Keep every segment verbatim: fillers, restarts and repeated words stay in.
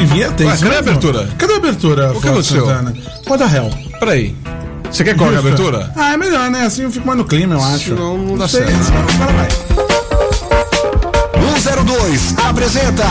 vinheta? Ué, cadê a abertura? Cadê a abertura? O que aconteceu? What the hell? Peraí. Você quer colocar a abertura? Ah, é melhor, né? Assim eu fico mais no clima, eu acho. Não, não dá sei, certo. Agora vai. cento e dois apresenta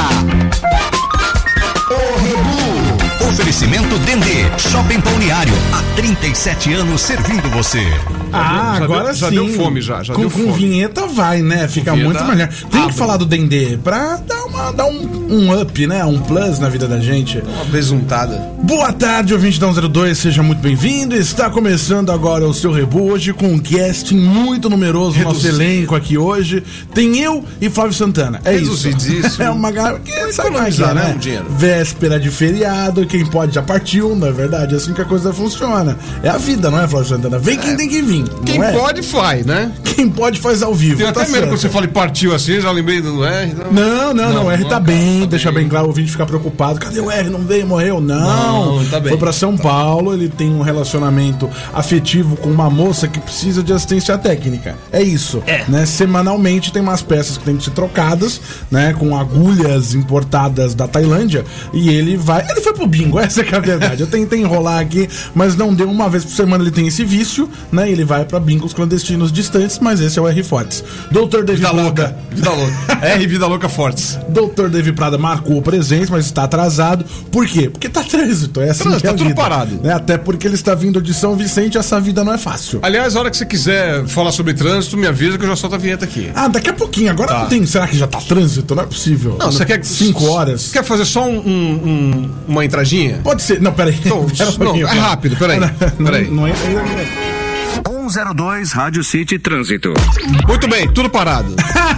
O Rebu. Oferecimento Dendê, Shopping Balneário, há trinta e sete anos servindo você. Ah, já agora deu, já sim. deu fome, já. já com, deu com fome. vinheta vai, né? Fica Vinheta muito melhor. Tem abre. que falar do Dendê pra dar, uma, dar um, um up, né? Um plus na vida da gente. Uma besuntada. Boa tarde, ouvinte da cento e dois, seja muito bem-vindo. Está começando agora o seu Rebu, hoje com um casting muito numeroso. Nosso elenco aqui hoje. Tem eu e Flávio Santana. É Reduzido isso. isso. É uma galera que sabe mais, economizar, né? né, um dinheiro. Véspera de feriado, quem pode já partiu, não é verdade? É assim que a coisa funciona. É a vida, não é, Flávio Santana? Vem quem É. tem que vir. Quem não é? pode, faz, né? Quem pode faz ao vivo. Tem tá até medo certo. quando você fala e partiu assim, já lembrei do R. Então... Não, não, não, o R não, tá não, bem, tá deixa bem. bem claro, o ouvinte ficar preocupado. Cadê o R? Não veio, morreu? Não, Não, tá bem. Foi pra São Paulo, ele tem um relacionamento afetivo com uma moça que precisa de assistência técnica. É isso. É. Né? Semanalmente tem umas peças que tem que ser trocadas, né? Com agulhas importadas da Tailândia. E ele vai. Ele foi pro bingo, essa que é a verdade. Eu tentei enrolar aqui, mas não deu. Uma vez por semana ele tem esse vício, né? Ele vai pra bingos clandestinos distantes, mas esse é o R Fortes. doutor David Vida Prada. louca. Vida louca. R Vida Louca Fortes. doutor David Prada marcou presença, mas está atrasado. Por quê? Porque tá trânsito, é assim Trânsito, que é a tá tudo vida, parado. né? Até porque ele está vindo de São Vicente, essa vida não é fácil. Aliás, a hora que você quiser falar sobre trânsito, me avisa que eu já solto a vinheta aqui. Ah, daqui a pouquinho. Agora Tá. não tem. Será que já tá trânsito? Não é possível. Não, você quer... Cinco horas? Quer fazer só um, um- um- uma entradinha? Pode ser. Não, peraí. Então, Pera um não, pouquinho, é cara. rápido, peraí, Não, peraí. Não, não é ainda. cento e dois Rádio City Trânsito. Muito bem, tudo parado.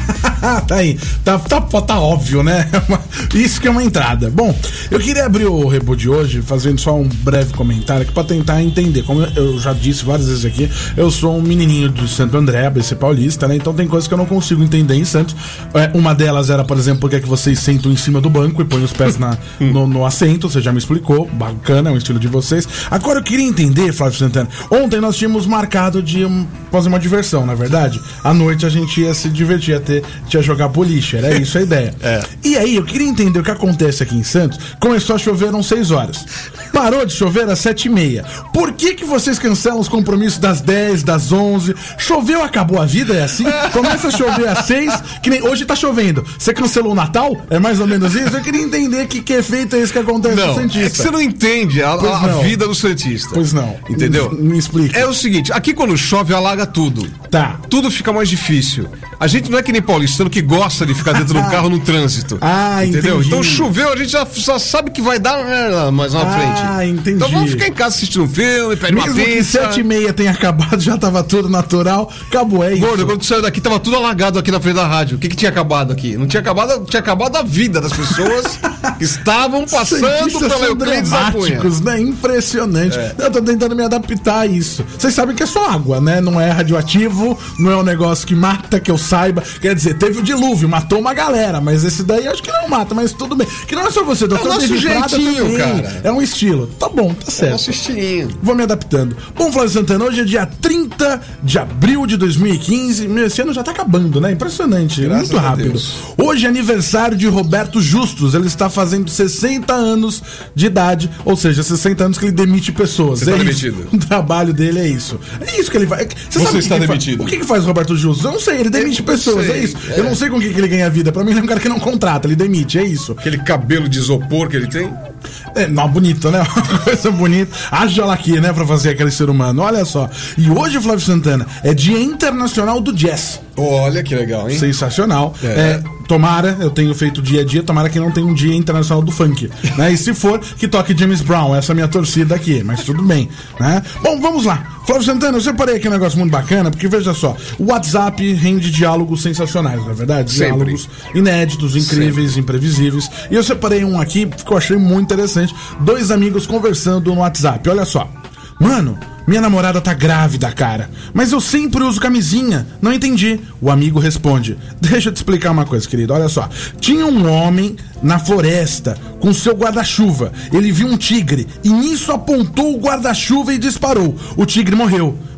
Tá aí, tá, tá, tá óbvio, né? Isso que é uma entrada. Bom, eu queria abrir o Rebu de hoje fazendo só um breve comentário aqui pra tentar entender. Como eu já disse várias vezes aqui, eu sou um menininho de Santo André, A B C paulista, né? Então tem coisas que eu não consigo entender em Santos. É, uma delas era, por exemplo, porque é que vocês sentam em cima do banco e põem os pés na, no, no assento. Você já me explicou, bacana, é o estilo de vocês. Agora eu queria entender, Flávio Santana, ontem nós tínhamos marcado de um, fazer uma diversão, na é verdade? À noite a gente ia se divertir, ia, ter, ia jogar boliche, era isso a ideia. É. E aí, eu queria entender o que acontece aqui em Santos. Começou a chover, eram seis horas. Parou de chover às sete e meia. Por que que vocês cancelam os compromissos das dez, das onze? Choveu, acabou a vida, é assim? Começa a chover às seis, que nem hoje tá chovendo. Você cancelou o Natal? É mais ou menos isso? Eu queria entender que, que efeito é esse que acontece no Não, Santista. é que você não entende a, Pois a- a não. vida do Santista. Pois não. Entendeu? Me, me explica. É o seguinte, aqui quando chove, alaga tudo. Tá. Tudo fica mais difícil. A gente não é que nem paulistano que gosta de ficar dentro do carro no trânsito. Ah, entendeu? entendi. Então choveu, a gente já, já sabe que vai dar né, mais na Ah, frente. entendi. Então vamos ficar em casa assistindo um filme, pede uma Mesmo que pizza. sete e meia tenha acabado, já tava tudo natural. Acabou, é isso. Gordo, quando tu saiu daqui, tava tudo alagado aqui na frente da rádio. O que que tinha acabado aqui? Não tinha acabado, tinha acabado a vida das pessoas que estavam passando Santistas pela são Euclides da Cunha. dramáticos, né? Impressionante. É. Eu tô tentando me adaptar a isso. Vocês sabem que é só água, né? Não é radioativo, não é um negócio que mata, que eu saiba. Quer dizer, teve o dilúvio, matou uma galera, mas esse daí acho que não mata, mas tudo bem. Que não é só você, doutor. É o nosso David Prada jeitinho, também. cara. É um estilo. Tá bom, tá certo. Nosso estilinho. Vou me adaptando. Bom, Flávio Santana, hoje é dia trinta de abril de dois mil e quinze. Meu, esse ano já tá acabando, né? Impressionante. Graças muito a rápido. Deus. Hoje é aniversário de Roberto Justus. Ele está fazendo sessenta anos de idade, ou seja, sessenta anos que ele demite pessoas. Você é tá isso. demitido. O trabalho dele é isso. É isso que ele faz. Você, Você sabe o que está que demitido. Faz? O que, que faz o Roberto Justus? Eu não sei, ele demite Eu pessoas, sei, é isso. é. Eu não sei com o que, que ele ganha vida. Pra mim, ele é um cara que não contrata, ele demite, é isso. Aquele cabelo de isopor que ele tem. É, não, bonito, né? Uma coisa bonita. Haja lá aqui, né? Pra fazer aquele ser humano. Olha só. E hoje, Flávio Santana, é Dia Internacional do Jazz. Olha que legal, hein? Sensacional. É. É, tomara, eu tenho feito dia a dia, tomara que não tenha um Dia Internacional do Funk. Né? E se for, que toque James Brown. Essa é a minha torcida aqui, mas tudo bem. Né? Bom, vamos lá. Flávio Santana, eu separei aqui um negócio muito bacana, porque veja só, o WhatsApp rende diálogos sensacionais, não é verdade? Sempre. Diálogos inéditos, incríveis, imprevisíveis. E eu separei um aqui que eu achei muito interessante. Dois amigos conversando no WhatsApp. Olha só. Mano, minha namorada tá grávida, cara. Mas eu sempre uso camisinha. Não entendi. O amigo responde. Deixa eu te explicar uma coisa, querido. Olha só. Tinha um homem na floresta com seu guarda-chuva. Ele viu um tigre e nisso apontou o guarda-chuva e disparou. O tigre morreu.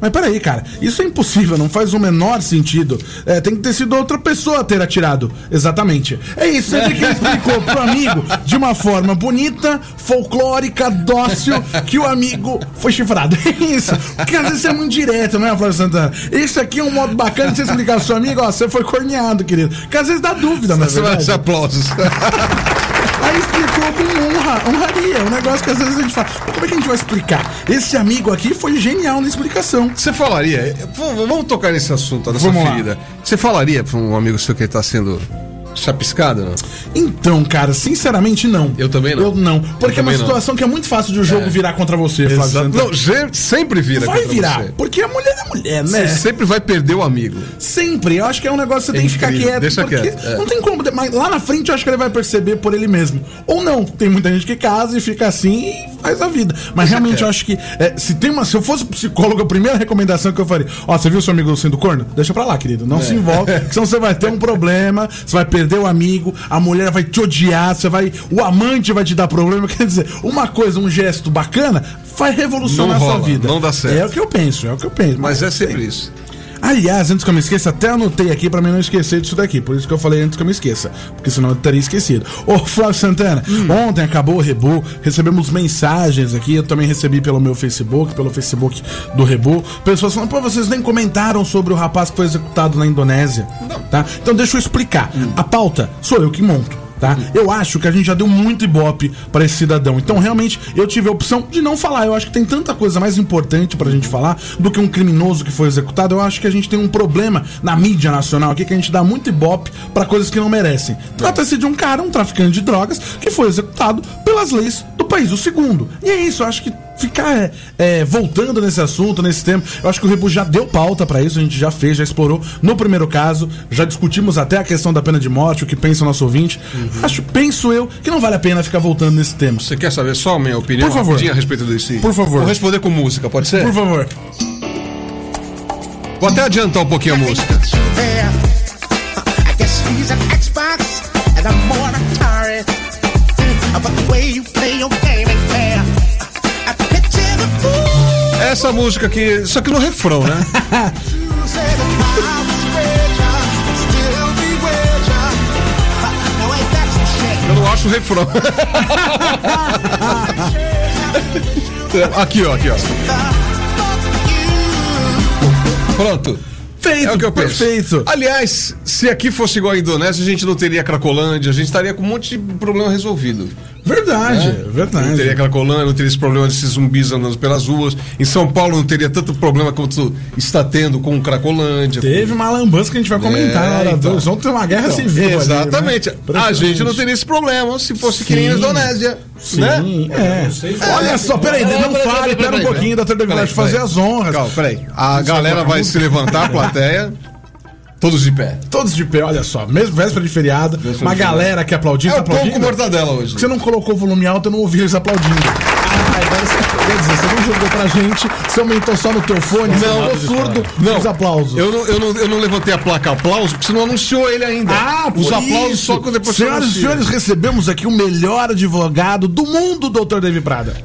Mas peraí, cara, isso é impossível, não faz o menor sentido. É, tem que ter sido outra pessoa a ter atirado. Exatamente. É isso, você vê que ele explicou pro amigo de uma forma bonita, folclórica, dócil, que o amigo foi chifrado. É isso. Porque às vezes é muito direto, não é, Flávio Santana? Esse aqui é um modo bacana de você explicar pro seu amigo, ó, você foi corneado, querido. Porque às vezes dá dúvida, na verdade. Aplausos. Aí explicou com honra, honraria, um negócio que às vezes a gente fala, como é que a gente vai explicar? Esse amigo aqui foi genial na explicação. Você falaria, vamos tocar nesse assunto, nessa Vamos ferida. lá. Você falaria pra um amigo seu que tá sendo chapiscado, não? Então, cara, sinceramente não. Eu também não. Eu não. Porque Eu é uma também situação que é muito fácil de o jogo É. virar contra você, Flávio Exato. Santana. Não, ge- sempre vira Vai contra virar, você. porque a mulher é mulher, né? Você sempre vai perder o amigo. Sempre. Eu acho que é um negócio que você É tem que ficar incrível. quieto. Deixa porque quieto, é. não tem como. Mas lá na frente eu acho que ele vai perceber por ele mesmo. Ou não. Tem muita gente que casa e fica assim e faz a vida. Mas Deixa realmente quieto. eu acho que é, se tem uma. Se eu fosse psicólogo, a primeira recomendação que eu faria: ó, você viu seu amigo sendo corno? Deixa pra lá, querido. Não se envolve, porque senão você vai ter um problema, você vai perder o amigo, a mulher vai te odiar, você vai. O amante vai te dar problema. Quer dizer, uma coisa, um gesto bacana, vai revolucionar Não a sua rola, vida. não dá certo. É o que eu penso, é o que eu penso. Mas é não sempre sei. isso. Aliás, antes que eu me esqueça, até anotei aqui pra mim não esquecer disso daqui. Por isso que eu falei antes que eu me esqueça. Porque senão eu teria esquecido. Ô, Flávio Santana, Hum. ontem acabou o Rebu, recebemos mensagens aqui, eu também recebi pelo meu Facebook, pelo Facebook do Rebu. Pessoas falando, pô, vocês nem comentaram sobre o rapaz que foi executado na Indonésia. Tá? Então deixa eu explicar. Hum. A pauta sou eu que monto. Tá? Eu acho que a gente já deu muito ibope pra esse cidadão. Então, realmente, eu tive a opção de não falar. Eu acho que tem tanta coisa mais importante pra gente falar do que um criminoso que foi executado. Eu acho que a gente tem um problema na mídia nacional aqui, que a gente dá muito ibope pra coisas que não merecem. Trata-se de um cara, um traficante de drogas, que foi executado pelas leis do país, o segundo. E é isso, eu acho que ficar é, é, voltando nesse assunto, nesse tema, eu acho que o Rebu já deu pauta pra isso, a gente já fez, já explorou no primeiro caso, já discutimos até a questão da pena de morte, o que pensa o nosso ouvinte. Uhum. Acho, penso eu, que não vale a pena ficar voltando nesse tema. Você quer saber só a minha opinião Por favor. rapidinho a respeito desse? Por favor. Vou responder com música, pode ser? Por favor. Vou até adiantar um pouquinho a música. Essa música aqui, só que no refrão, né? Eu não acho o refrão. Aqui, ó, aqui, ó. Pronto. Feito, É o que eu penso. perfeito. Aliás, se aqui fosse igual a Indonésia, a gente não teria Cracolândia, a gente estaria com um monte de problema resolvido. Verdade, É. verdade. Não teria Cracolândia, não teria esse problema desses zumbis andando pelas ruas. Em São Paulo não teria tanto problema quanto está tendo com Cracolândia. Teve uma lambança que a gente vai comentar É, na hora então. dois. Vamos ter uma guerra Então, civil. ali, exatamente. né? A gente não teria esse problema se fosse que nem a Sim. Indonésia. Sim, Né? é. Olha só, peraí, não fale, pera um pouquinho, doutor David, Peraí, fazer peraí. as honras. Calma, peraí. A galera vai se levantar, a plateia. Todos de pé. Todos de pé, olha só, mesmo véspera de feriado, Véspera uma de feriado. galera que aplaudindo, É tá o pão aplaudindo? com mortadela hoje. Você não colocou o volume alto, eu não ouvi eles aplaudindo. Ah, agora você, quer dizer, você não jogou pra gente, você aumentou só no teu fone, você Não, ficou surdo não. os aplausos. Eu não, eu, não, eu não levantei a placa aplauso, porque você não anunciou ele ainda. Ah, por Os aplausos isso. só quando depois você Senhoras e anuncia. senhores, recebemos aqui o melhor advogado do mundo, doutor David Prada.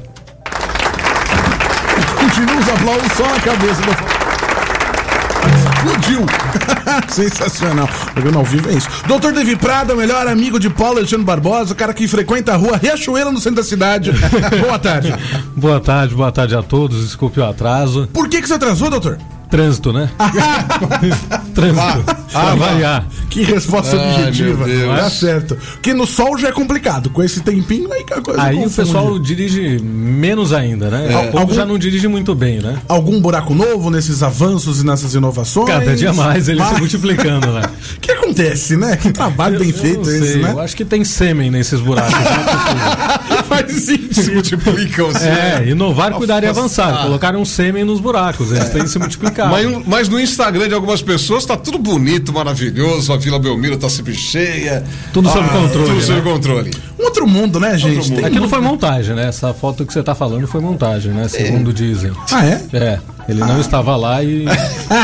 Continua os aplausos só na cabeça, doutor. Explodiu! Sensacional. Programa ao vivo é isso. doutor David Prada, melhor amigo de Paulo Alexandre Barbosa, o cara que frequenta a rua Riachuelo no centro da cidade. Boa tarde. Boa tarde, boa tarde a todos. Desculpe o atraso. Por que que você atrasou, doutor? Trânsito, né? Trânsito. Ah, pra variar. Que resposta Ai, objetiva. meu Deus. Tá certo. Porque no sol já é complicado. Com esse tempinho aí que a coisa Aí o confunde. pessoal dirige menos ainda, né? O povo Algum- já não dirige muito bem, né? Algum buraco novo nesses avanços e nessas inovações? Cada dia mais ele Mas- se multiplicando, né? O que acontece, né? Que trabalho bem Eu feito não esse, sei, né? Eu acho que tem sêmen nesses buracos. Não é possível. Faz sentido. Se multiplicam assim. É, inovar, cuidar e Afastar. avançar. Colocaram um sêmen nos buracos. Eles têm se multiplicado. Mas, mas no Instagram de algumas pessoas tá tudo bonito, maravilhoso, a Vila Belmiro tá sempre cheia. Tudo sob controle, Tudo né? sob controle. Um outro mundo, né, gente? mundo. Tem Aquilo foi montagem, né? Essa foto que você tá falando foi montagem, né? Segundo dizem. Ah, é? É, ele não estava lá e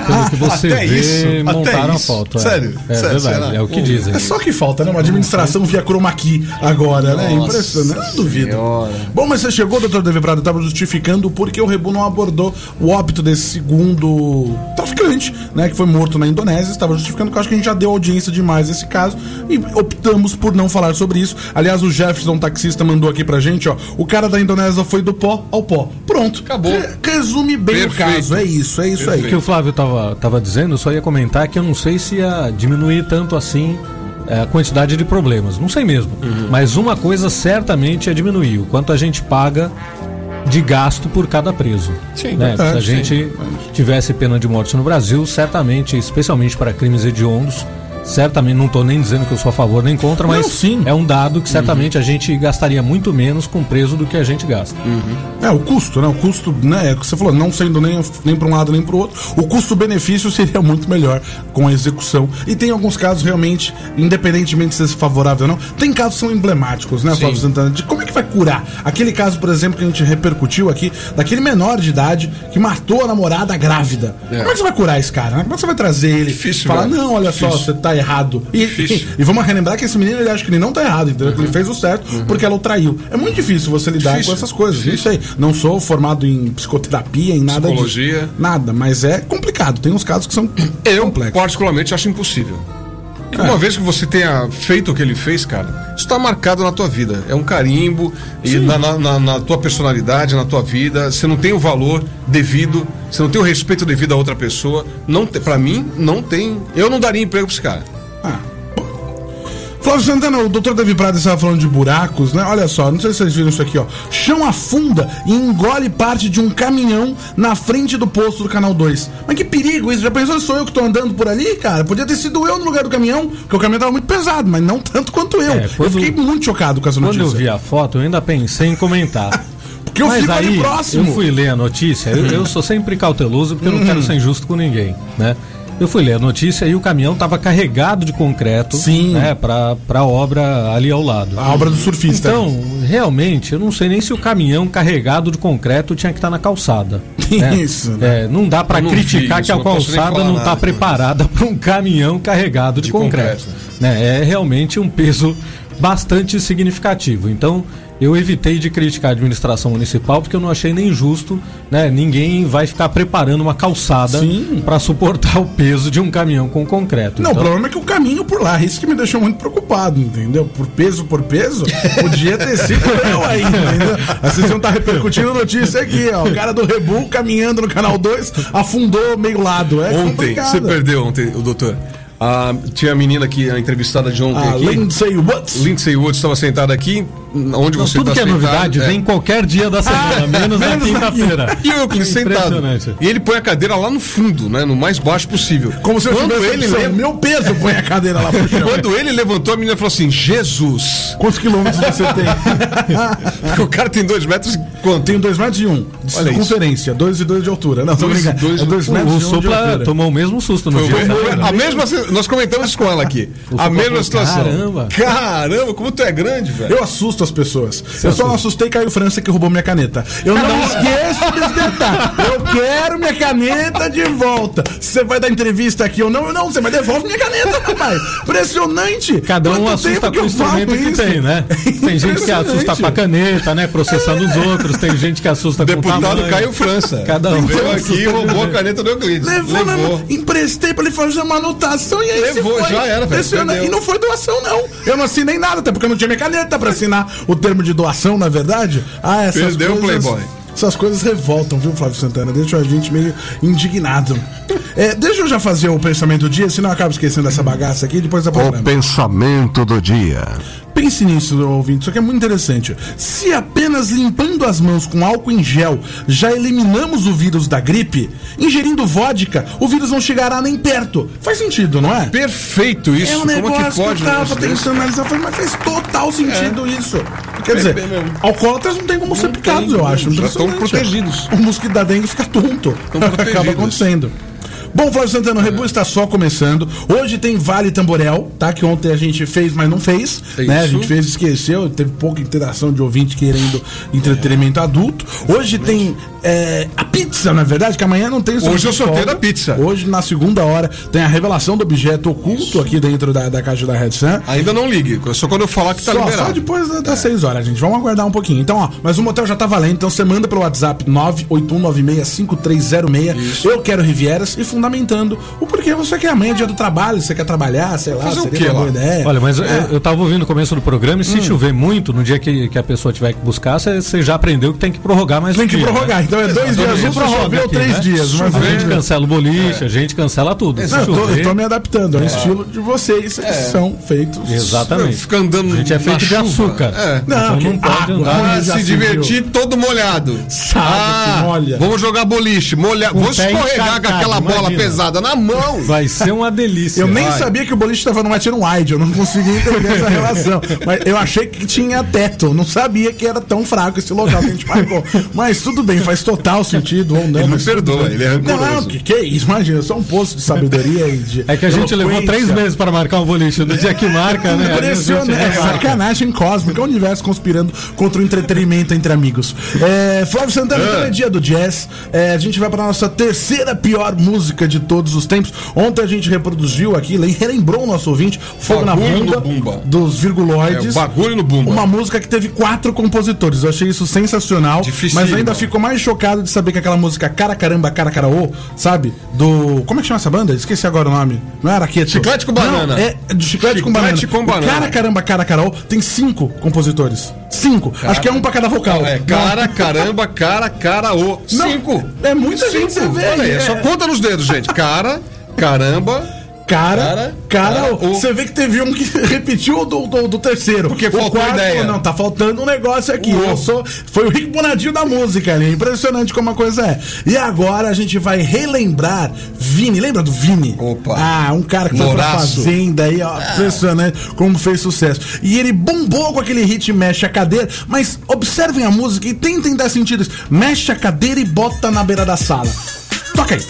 pelo que você Até vê, isso, até montaram a isso. foto. É. Sério? É, Sério, verdade, será? é o que Pô, dizem. É só que falta, né? Uma administração via chroma key agora, né? Nossa Impressionante, não duvido. Senhora. Bom, mas você chegou, doutor Davi Prado, estava justificando porque o Rebu não abordou o óbito desse segundo traficante, né? Que foi morto na Indonésia. Estava justificando que eu acho que a gente já deu audiência demais nesse caso e optamos por não falar sobre isso. Aliás, o Jefferson, taxista, mandou aqui pra gente, ó. O cara da Indonésia foi do pó ao pó. Pronto. Acabou. Re- Resume bem Perfeito. o caso. É isso, é isso O aí. que o Flávio tava, tava dizendo, eu só ia comentar que eu não sei se ia diminuir tanto assim é, a quantidade de problemas. Não sei mesmo. Uhum. Mas uma coisa certamente ia diminuir: o quanto a gente paga de gasto por cada preso. Sim, né? Se a verdade, gente sim. tivesse pena de morte no Brasil, certamente, especialmente para crimes hediondos, certamente, não estou nem dizendo que eu sou a favor nem contra, mas Não, sim. é um dado que certamente a gente gastaria muito menos com preso do que a gente gasta. É, o custo, né? O custo, né? É o que você falou, não sendo nem, nem para um lado nem para o outro, o custo-benefício seria muito melhor com a execução. E tem alguns casos realmente, independentemente de ser favorável ou não, tem casos que são emblemáticos, né, Flávio Santana? De como é que vai curar? Aquele caso, por exemplo, que a gente repercutiu aqui, daquele menor de idade que matou a namorada grávida. É. Como é que você vai curar esse cara? Né? Como é que você vai trazer ele? Difícil, falar, velho. não, olha só, Difícil. você tá errado. E, e, Difícil. e vamos relembrar que esse menino, ele acha que ele não tá errado, entendeu? Que ele fez o certo porque ela o traiu. É muito difícil você lidar Difícil. com essas coisas. Difícil. Isso aí. Não sou formado em psicoterapia, em nada Psicologia. disso. Nada, mas é complicado. Tem uns casos que são Eu, complexos. particularmente, acho impossível. Porque É. uma vez que você tenha feito o que ele fez, cara, isso tá marcado na tua vida. É um carimbo e na, na- na- na tua personalidade, na tua vida. Você não tem o valor devido, você não tem o respeito devido a outra pessoa. Não te, pra mim, não tem. Eu não daria emprego pra esse cara. Ah, bom. Flávio Santana, o doutor Davi Prado estava falando de buracos, né? Olha só, não sei se vocês viram isso aqui, ó. Chão afunda e engole parte de um caminhão na frente do posto do Canal dois. Mas que perigo isso? Já pensou se sou eu que tô andando por ali, cara? Podia ter sido eu no lugar do caminhão, porque o caminhão tava muito pesado, mas não tanto quanto eu. É, quando- eu fiquei muito chocado com essa Quando notícia. eu vi a foto, eu ainda pensei em comentar. Porque eu Mas fico ali aí, próximo. eu fui ler a notícia, eu, eu sou sempre cauteloso porque eu não quero ser injusto com ninguém, né? Eu fui ler a notícia e o caminhão estava carregado de concreto, Sim. né, pra, pra obra ali ao lado. A obra do surfista. Então, realmente, eu não sei nem se o caminhão carregado de concreto tinha que estar na calçada. né? Isso, né? É, não dá para Eu não vi criticar isso, que a não posso nem calçada falar não está nada. preparada para um caminhão carregado de, De concreto. concreto. Né? É realmente um peso bastante significativo. Então, eu evitei de criticar a administração municipal porque eu não achei nem justo, né? Ninguém vai ficar preparando uma calçada Sim. para suportar o peso de um caminhão com concreto. Não, Então, o problema é que o caminho por lá, isso que me deixou muito preocupado, entendeu? Por peso por peso, podia ter sido eu aí, entendeu? A vocês vão estar repercutindo a notícia aqui, ó. O cara do Rebu caminhando no Canal dois afundou meio lado. É Ontem, complicado. você perdeu ontem, o doutor. Ah, tinha a menina aqui, a entrevistada de ontem A aqui. Lindsay Woods. Lindsay Woods estava sentada aqui, onde Não, você tudo está que é sentado. novidade é. vem qualquer dia da semana, menos na menos quinta-feira. E o Euclides sentado. Impressionante. E ele põe a cadeira lá no fundo, né? No mais baixo possível. Como se eu Quando tivesse ele opção, le- meu peso põe a cadeira lá pro chão. Quando ele levantou, a menina falou assim: Jesus! Quantos quilômetros você tem? Porque o cara tem dois metros e quanto? Tenho dois metros e um de Olha circunferência, dois e dois de altura. Não, tô Dois e brincando. dois- É dois O, metros o e um de Supla altura. tomou o mesmo susto no Foi- dia. foi- a mesma, nós comentamos isso com ela aqui. O A Supla mesma falou, situação. caramba. Caramba, como tu é grande, velho. Eu assusto as pessoas. Eu só não assustei Caio França que roubou minha caneta. Eu não esqueço desse detalhe. Eu quero minha caneta de volta. Se você vai dar entrevista aqui ou não, eu não, você vai devolve minha caneta, rapaz. Impressionante. Cada um Quanto assusta tempo com o eu falo instrumento que isso? tem, né? Tem gente que assusta com a caneta, né? Processando os outros. Tem gente que assusta com o Deputado tamanho. Caio França. Cada um. Veio aqui e roubou a caneta do Euclides. Levou, Levou. Na, emprestei pra ele fazer uma anotação e aí Levou, se foi. já era, velho, Impressionante. perdeu. E não foi doação, não. Eu não assinei nada, até porque eu não tinha minha caneta pra assinar o termo de doação, na verdade. Ah, essas Perdeu o coisas... Playboy. Essas coisas revoltam, viu, Flávio Santana? Deixa a gente meio indignado. É, deixa eu já fazer o pensamento do dia, senão eu acabo esquecendo dessa bagaça aqui e depois da O problema. pensamento do dia. Pense nisso, ouvinte, isso aqui é muito interessante. Se apenas limpando as mãos com álcool em gel já eliminamos o vírus da gripe, ingerindo vodka, o vírus não chegará nem perto. Faz sentido, não é? Perfeito isso. É um Como negócio é que pode? que eu um tava negócio desse? tentando analisar, eu falei, mas faz total sentido isso. Quer dizer, bem mesmo. alcoólatras não tem como ser Não picados, tem, eu acho. já estão Impressionante. protegidos. O mosquito da dengue fica tonto. protegidos. Acaba acontecendo. Bom, Flávio Santana, o Rebu está só começando. Hoje tem Vale Tamborel, tá? Que ontem a gente fez, mas não fez. Né? A gente fez e esqueceu. Teve pouca interação de ouvinte querendo entretenimento adulto. Hoje tem é, a pizza, na verdade, que amanhã não tem. Hoje eu sorteio da pizza. Hoje, na segunda hora, tem a revelação do objeto oculto Isso. aqui dentro da, da caixa da Red Sun. Ainda não ligue, só quando eu falar que tá só, liberado. Só depois das é. seis horas, gente. Vamos aguardar um pouquinho. Então, ó, mas o motel já tá valendo. Então você manda pelo WhatsApp nove oito um nove seis cinco três zero seis. Isso. Eu quero Rivieras e fundamentando o porquê você quer amanhã, dia do trabalho, você quer trabalhar, sei lá, fazer seria o quê, uma boa lá? ideia. Olha, mas é. eu, eu tava ouvindo o começo do programa e se hum. chover muito, no dia que, que a pessoa tiver que buscar, você já aprendeu que tem que prorrogar mais tem um que dia, prorrogar, né? então é dois dias, um prorroga ou três né? dias. Mas a gente cancela o boliche, é. a gente cancela tudo. É. Não, eu, tô, eu tô me adaptando ao é. estilo de vocês é. que são feitos. Exatamente. Fica andando a gente é feito de chuva. açúcar. É. Não, então não pode água, andar. Ah, se divertir todo molhado. Sabe ah, que molha. Vamos jogar boliche, molha. Um Vou escorregar com aquela bola imagina. pesada na mão. Vai ser uma delícia. Eu nem vai. sabia que o boliche tava no Matino Wide, eu não conseguia entender essa relação. Mas eu achei que tinha teto, não sabia que era tão fraco esse local que a gente marcou. Mas tudo bem, faz total sentido. Ou não, ele não perdoa, ele é rancoroso. Não, que, que é isso? Imagina, só um poço de sabedoria e de. É que a gente levou três meses para marcar um boliche. No dia que marca, né? Impressionante. É sacanagem cósmica, o universo conspirando contra o entretenimento entre amigos. É, Flávio Santana, então é dia do jazz. É, a gente vai para nossa terceira pior música de todos os tempos. Ontem a gente reproduziu aqui, relembrou o nosso ouvinte, Fogo bagulho na Bunda, bumba. dos Virguloides. É, bagulho no bumba. Uma música que teve quatro compositores. Eu achei isso sensacional. Difícil, mas ainda fico mais chocado de saber que aquela música Cara Caramba, Cara Caraô, sabe? Do. Como é que chama essa banda? Esqueci agora o nome. Não era Araqueto? Chiclete com Banana. Não, é de Chiclete, Chiclete com Banana. Com banana. Cara Caramba, Cara Caraô tem cinco compositores. Cinco. Cara, acho que é um pra cada vocal. Não, é cara, caramba, cara, caraô. Cinco. É muita Cinco. gente, você vê. Olha aí, é. é só conta nos dedos, gente. Cara, caramba. Cara, cara, cara, você vê que teve um que repetiu do, do, do terceiro. Porque o faltou quarto, ideia. Não, tá faltando um negócio aqui. Uou. Eu sou, foi o Rick Bonadinho da música ali. Impressionante como a coisa é. E agora a gente vai relembrar Vini. Lembra do Vini? Opa. Ah, um cara que foi pra Fazenda aí, ó. Ah. Impressionante como fez sucesso. E ele bombou com aquele hit Mexe a Cadeira. Mas observem a música e tentem dar sentido isso. Mexe a cadeira e bota na beira da sala. Toca aí.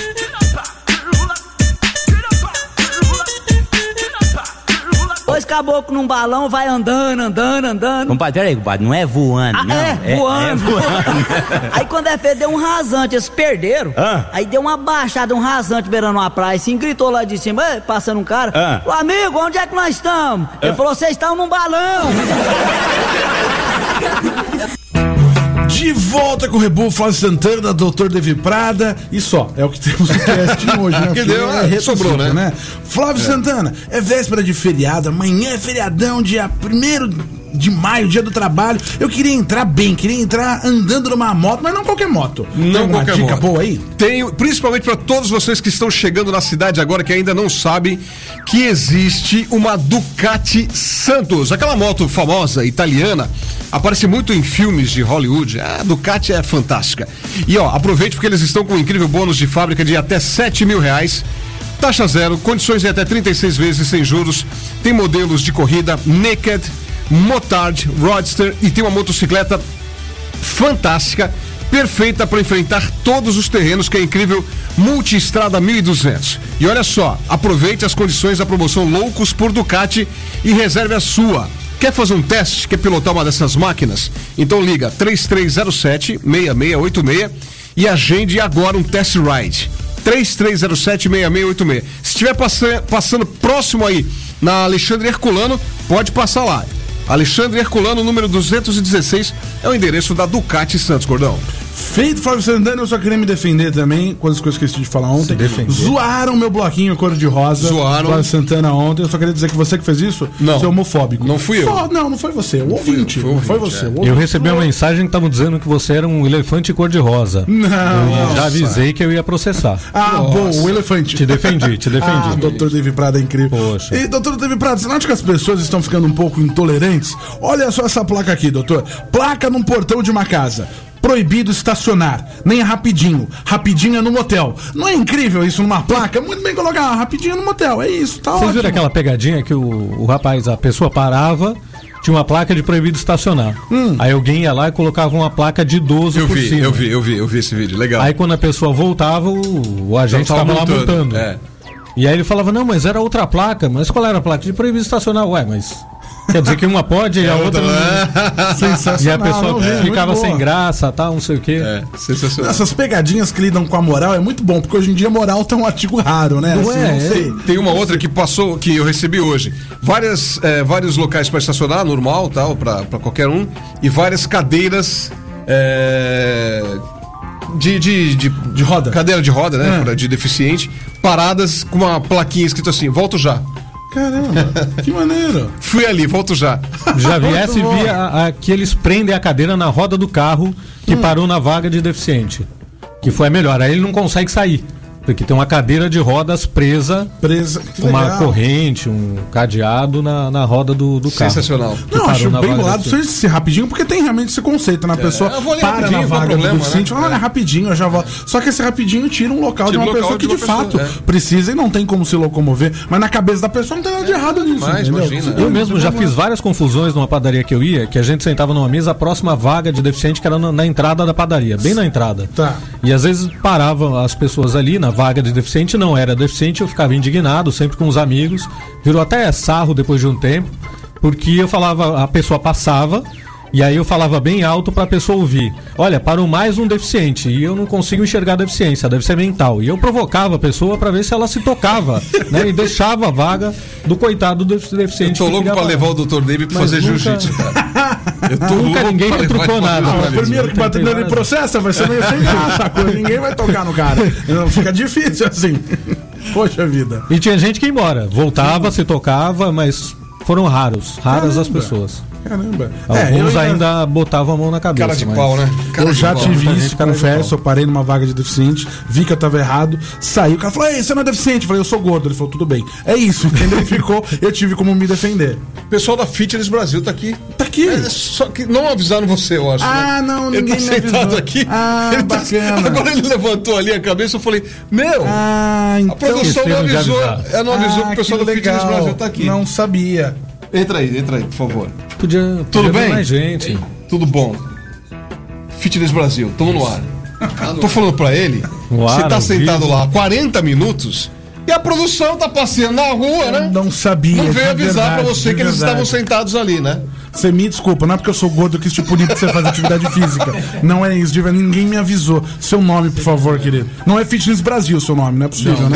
Dois caboclos num balão, vai andando, andando, andando. Compadre, peraí, compadre, não é voando, ah, não. É, é voando. É voando. Aí quando é feio, deu um rasante, eles perderam. Ah. Aí deu uma baixada, um rasante beirando uma praia, assim, gritou lá de cima, passando um cara. Ah. Falou, amigo, onde é que nós estamos? Ah. Ele falou, vocês estão num balão. De volta com o Rebu, Flávio Santana, doutor David Prada. E só, é o que temos no casting hoje, né? Que deu, é, sobrou, né? né? Flávio é. Santana, é véspera de feriado, amanhã é feriadão, dia primeiro de maio, dia do trabalho. Eu queria entrar bem, queria entrar andando numa moto, mas não qualquer moto. Não Tem qualquer uma dica moto. boa aí? Tenho, principalmente para todos vocês que estão chegando na cidade agora, que ainda não sabem que existe uma Ducati Santos, aquela moto famosa italiana, aparece muito em filmes de Hollywood. A Ducati é fantástica. E ó, aproveite porque eles estão com um incrível bônus de fábrica de até sete mil reais. Taxa zero, condições de até trinta e seis vezes sem juros. Tem modelos de corrida, Naked, Motard, Roadster e tem uma motocicleta fantástica, perfeita para enfrentar todos os terrenos, que é incrível, Multistrada mil e duzentos. E olha só, aproveite as condições da promoção Loucos por Ducati e reserve a sua. Quer fazer um teste? Quer pilotar uma dessas máquinas? Então liga três três zero sete, seis seis oito seis e agende agora um test ride. três três zero sete, seis seis oito seis. Se estiver passa, passando próximo aí na Alexandre Herculano, pode passar lá. Alexandre Herculano, número duzentos e dezesseis, é o endereço da Ducati Santos, Gordão. Feito, Flávio Santana, eu só queria me defender também, coisas que eu esqueci de falar ontem. Zoaram meu bloquinho cor de rosa. Zoaram. Flávio Santana ontem, eu só queria dizer que você que fez isso, não. Você é homofóbico. Não fui eu. Só, não, não foi você, o ouvinte. Foi, não foi ouvinte, você. É. O ouvinte. Eu recebi uma mensagem que estavam dizendo que você era um elefante cor de rosa. Não. Eu já avisei que eu ia processar. Ah, Nossa. Bom, o elefante. Te defendi, te defendi. Ah, doutor David Prada é incrível. Poxa. E, doutor David Prada, você não acha que as pessoas estão ficando um pouco intolerantes? Olha só essa placa aqui, doutor. Placa num portão de uma casa. Proibido estacionar, nem é rapidinho. Rapidinho é no motel. Não é incrível isso numa placa? Muito bem colocar, rapidinho no motel. É isso, tá Vocês ótimo. viram aquela pegadinha que o, o rapaz, a pessoa parava, tinha uma placa de proibido estacionar. Hum. Aí alguém ia lá e colocava uma placa de idoso eu por vi, cima. Eu vi, eu vi, eu vi esse vídeo, legal. Aí quando a pessoa voltava, o, o agente estava lá multando. É. E aí ele falava, não, mas era outra placa. Mas qual era a placa? De proibido estacionar. Ué, mas... Quer dizer que uma pode e a outra não. Sensacional. E a pessoa não, é, ficava sem graça, tal, não sei o quê. É, sensacional. Essas pegadinhas que lidam com a moral é muito bom, porque hoje em dia moral tá um artigo raro, né? Não assim, é, não sei. é. Tem uma outra que passou, que eu recebi hoje. Várias, é, vários locais para estacionar, normal, tal, para qualquer um. E várias cadeiras. É, de, de, de, de roda. Cadeira de roda, né? É. Pra, de deficiente. Paradas com uma plaquinha escrito assim: volto já. Caramba, que maneiro. Fui ali, volto já. Já viesse e via a, a, que eles prendem a cadeira na roda do carro que hum. parou na vaga de deficiente. Que foi a melhor. Aí ele não consegue sair. Porque tem uma cadeira de rodas presa, presa uma legal. corrente, um cadeado na, na roda do, do carro. Sensacional. Não, acho bem bolado você ser rapidinho, porque tem realmente esse conceito, né? A pessoa é, para na vaga problema, do deficiente, né? Olha, é rapidinho, eu já volto. Só que esse rapidinho tira um local tira de uma local pessoa que de, de fato pessoa, é. precisa e não tem como se locomover, mas na cabeça da pessoa não tem nada de errado é, nisso, mais, imagina, Eu mesmo já fiz várias confusões numa padaria que eu ia, que a gente sentava numa mesa, a próxima vaga de deficiente que era na, na entrada da padaria, bem na entrada. Tá. E às vezes paravam as pessoas ali na vaga de deficiente, não era deficiente, eu ficava indignado, sempre com os amigos, virou até sarro depois de um tempo, porque eu falava, a pessoa passava, e aí eu falava bem alto pra pessoa ouvir, olha, parou mais um deficiente, e eu não consigo enxergar a deficiência, deve ser mental, e eu provocava a pessoa pra ver se ela se tocava, né, e deixava a vaga do coitado do deficiente. Eu tô louco pra parar. levar o doutor David pra fazer nunca... jiu-jitsu, cara. Eu tô nunca louco ninguém me trucou nada. Não, primeiro que batendo ele processa, vai ser meio sem graça, ninguém vai tocar no cara. Não, fica difícil assim. Poxa vida. E tinha gente que ia embora, voltava, se tocava, mas foram raros, raras Caramba. as pessoas. Caramba. Alguns é, ainda botavam a mão na cabeça. Cara de mas... pau, né? Cara eu já pau. tive isso, confesso. Eu parei numa vaga de deficiente, vi que eu tava errado, saí. O cara falou: ei, você não é deficiente? Eu falei: eu sou gordo. Ele falou: tudo bem. É isso, entendeu? Ele ficou, eu tive como me defender. O pessoal da Fitness Brasil tá aqui. Tá aqui. É, só que não avisaram você, eu acho. Ah, né? não, ninguém ele tá me sentado avisou. aqui. Ah, ele bacana. Tá... Agora ele levantou ali a cabeça, eu falei: meu, ah, então... a produção não avisou. Ela não avisou ah, que o pessoal que da legal. Fitness Brasil tá aqui. Não sabia. Entra aí, entra aí, por favor. Podia, podia Tudo bem? mais gente. Tudo bom. Fitness Brasil, tamo no ar. Tô falando pra ele, você tá sentado lá há quarenta minutos e a produção tá passeando na rua, né? Não sabia. Não veio avisar verdade, pra você que eles verdade. estavam sentados ali, né? Você me desculpa, não é porque eu sou gordo que te punir pra você fazer atividade física. Não é isso, ninguém me avisou. Seu nome, por favor, querido. Não é Fitness Brasil o seu nome, não é possível, não, né?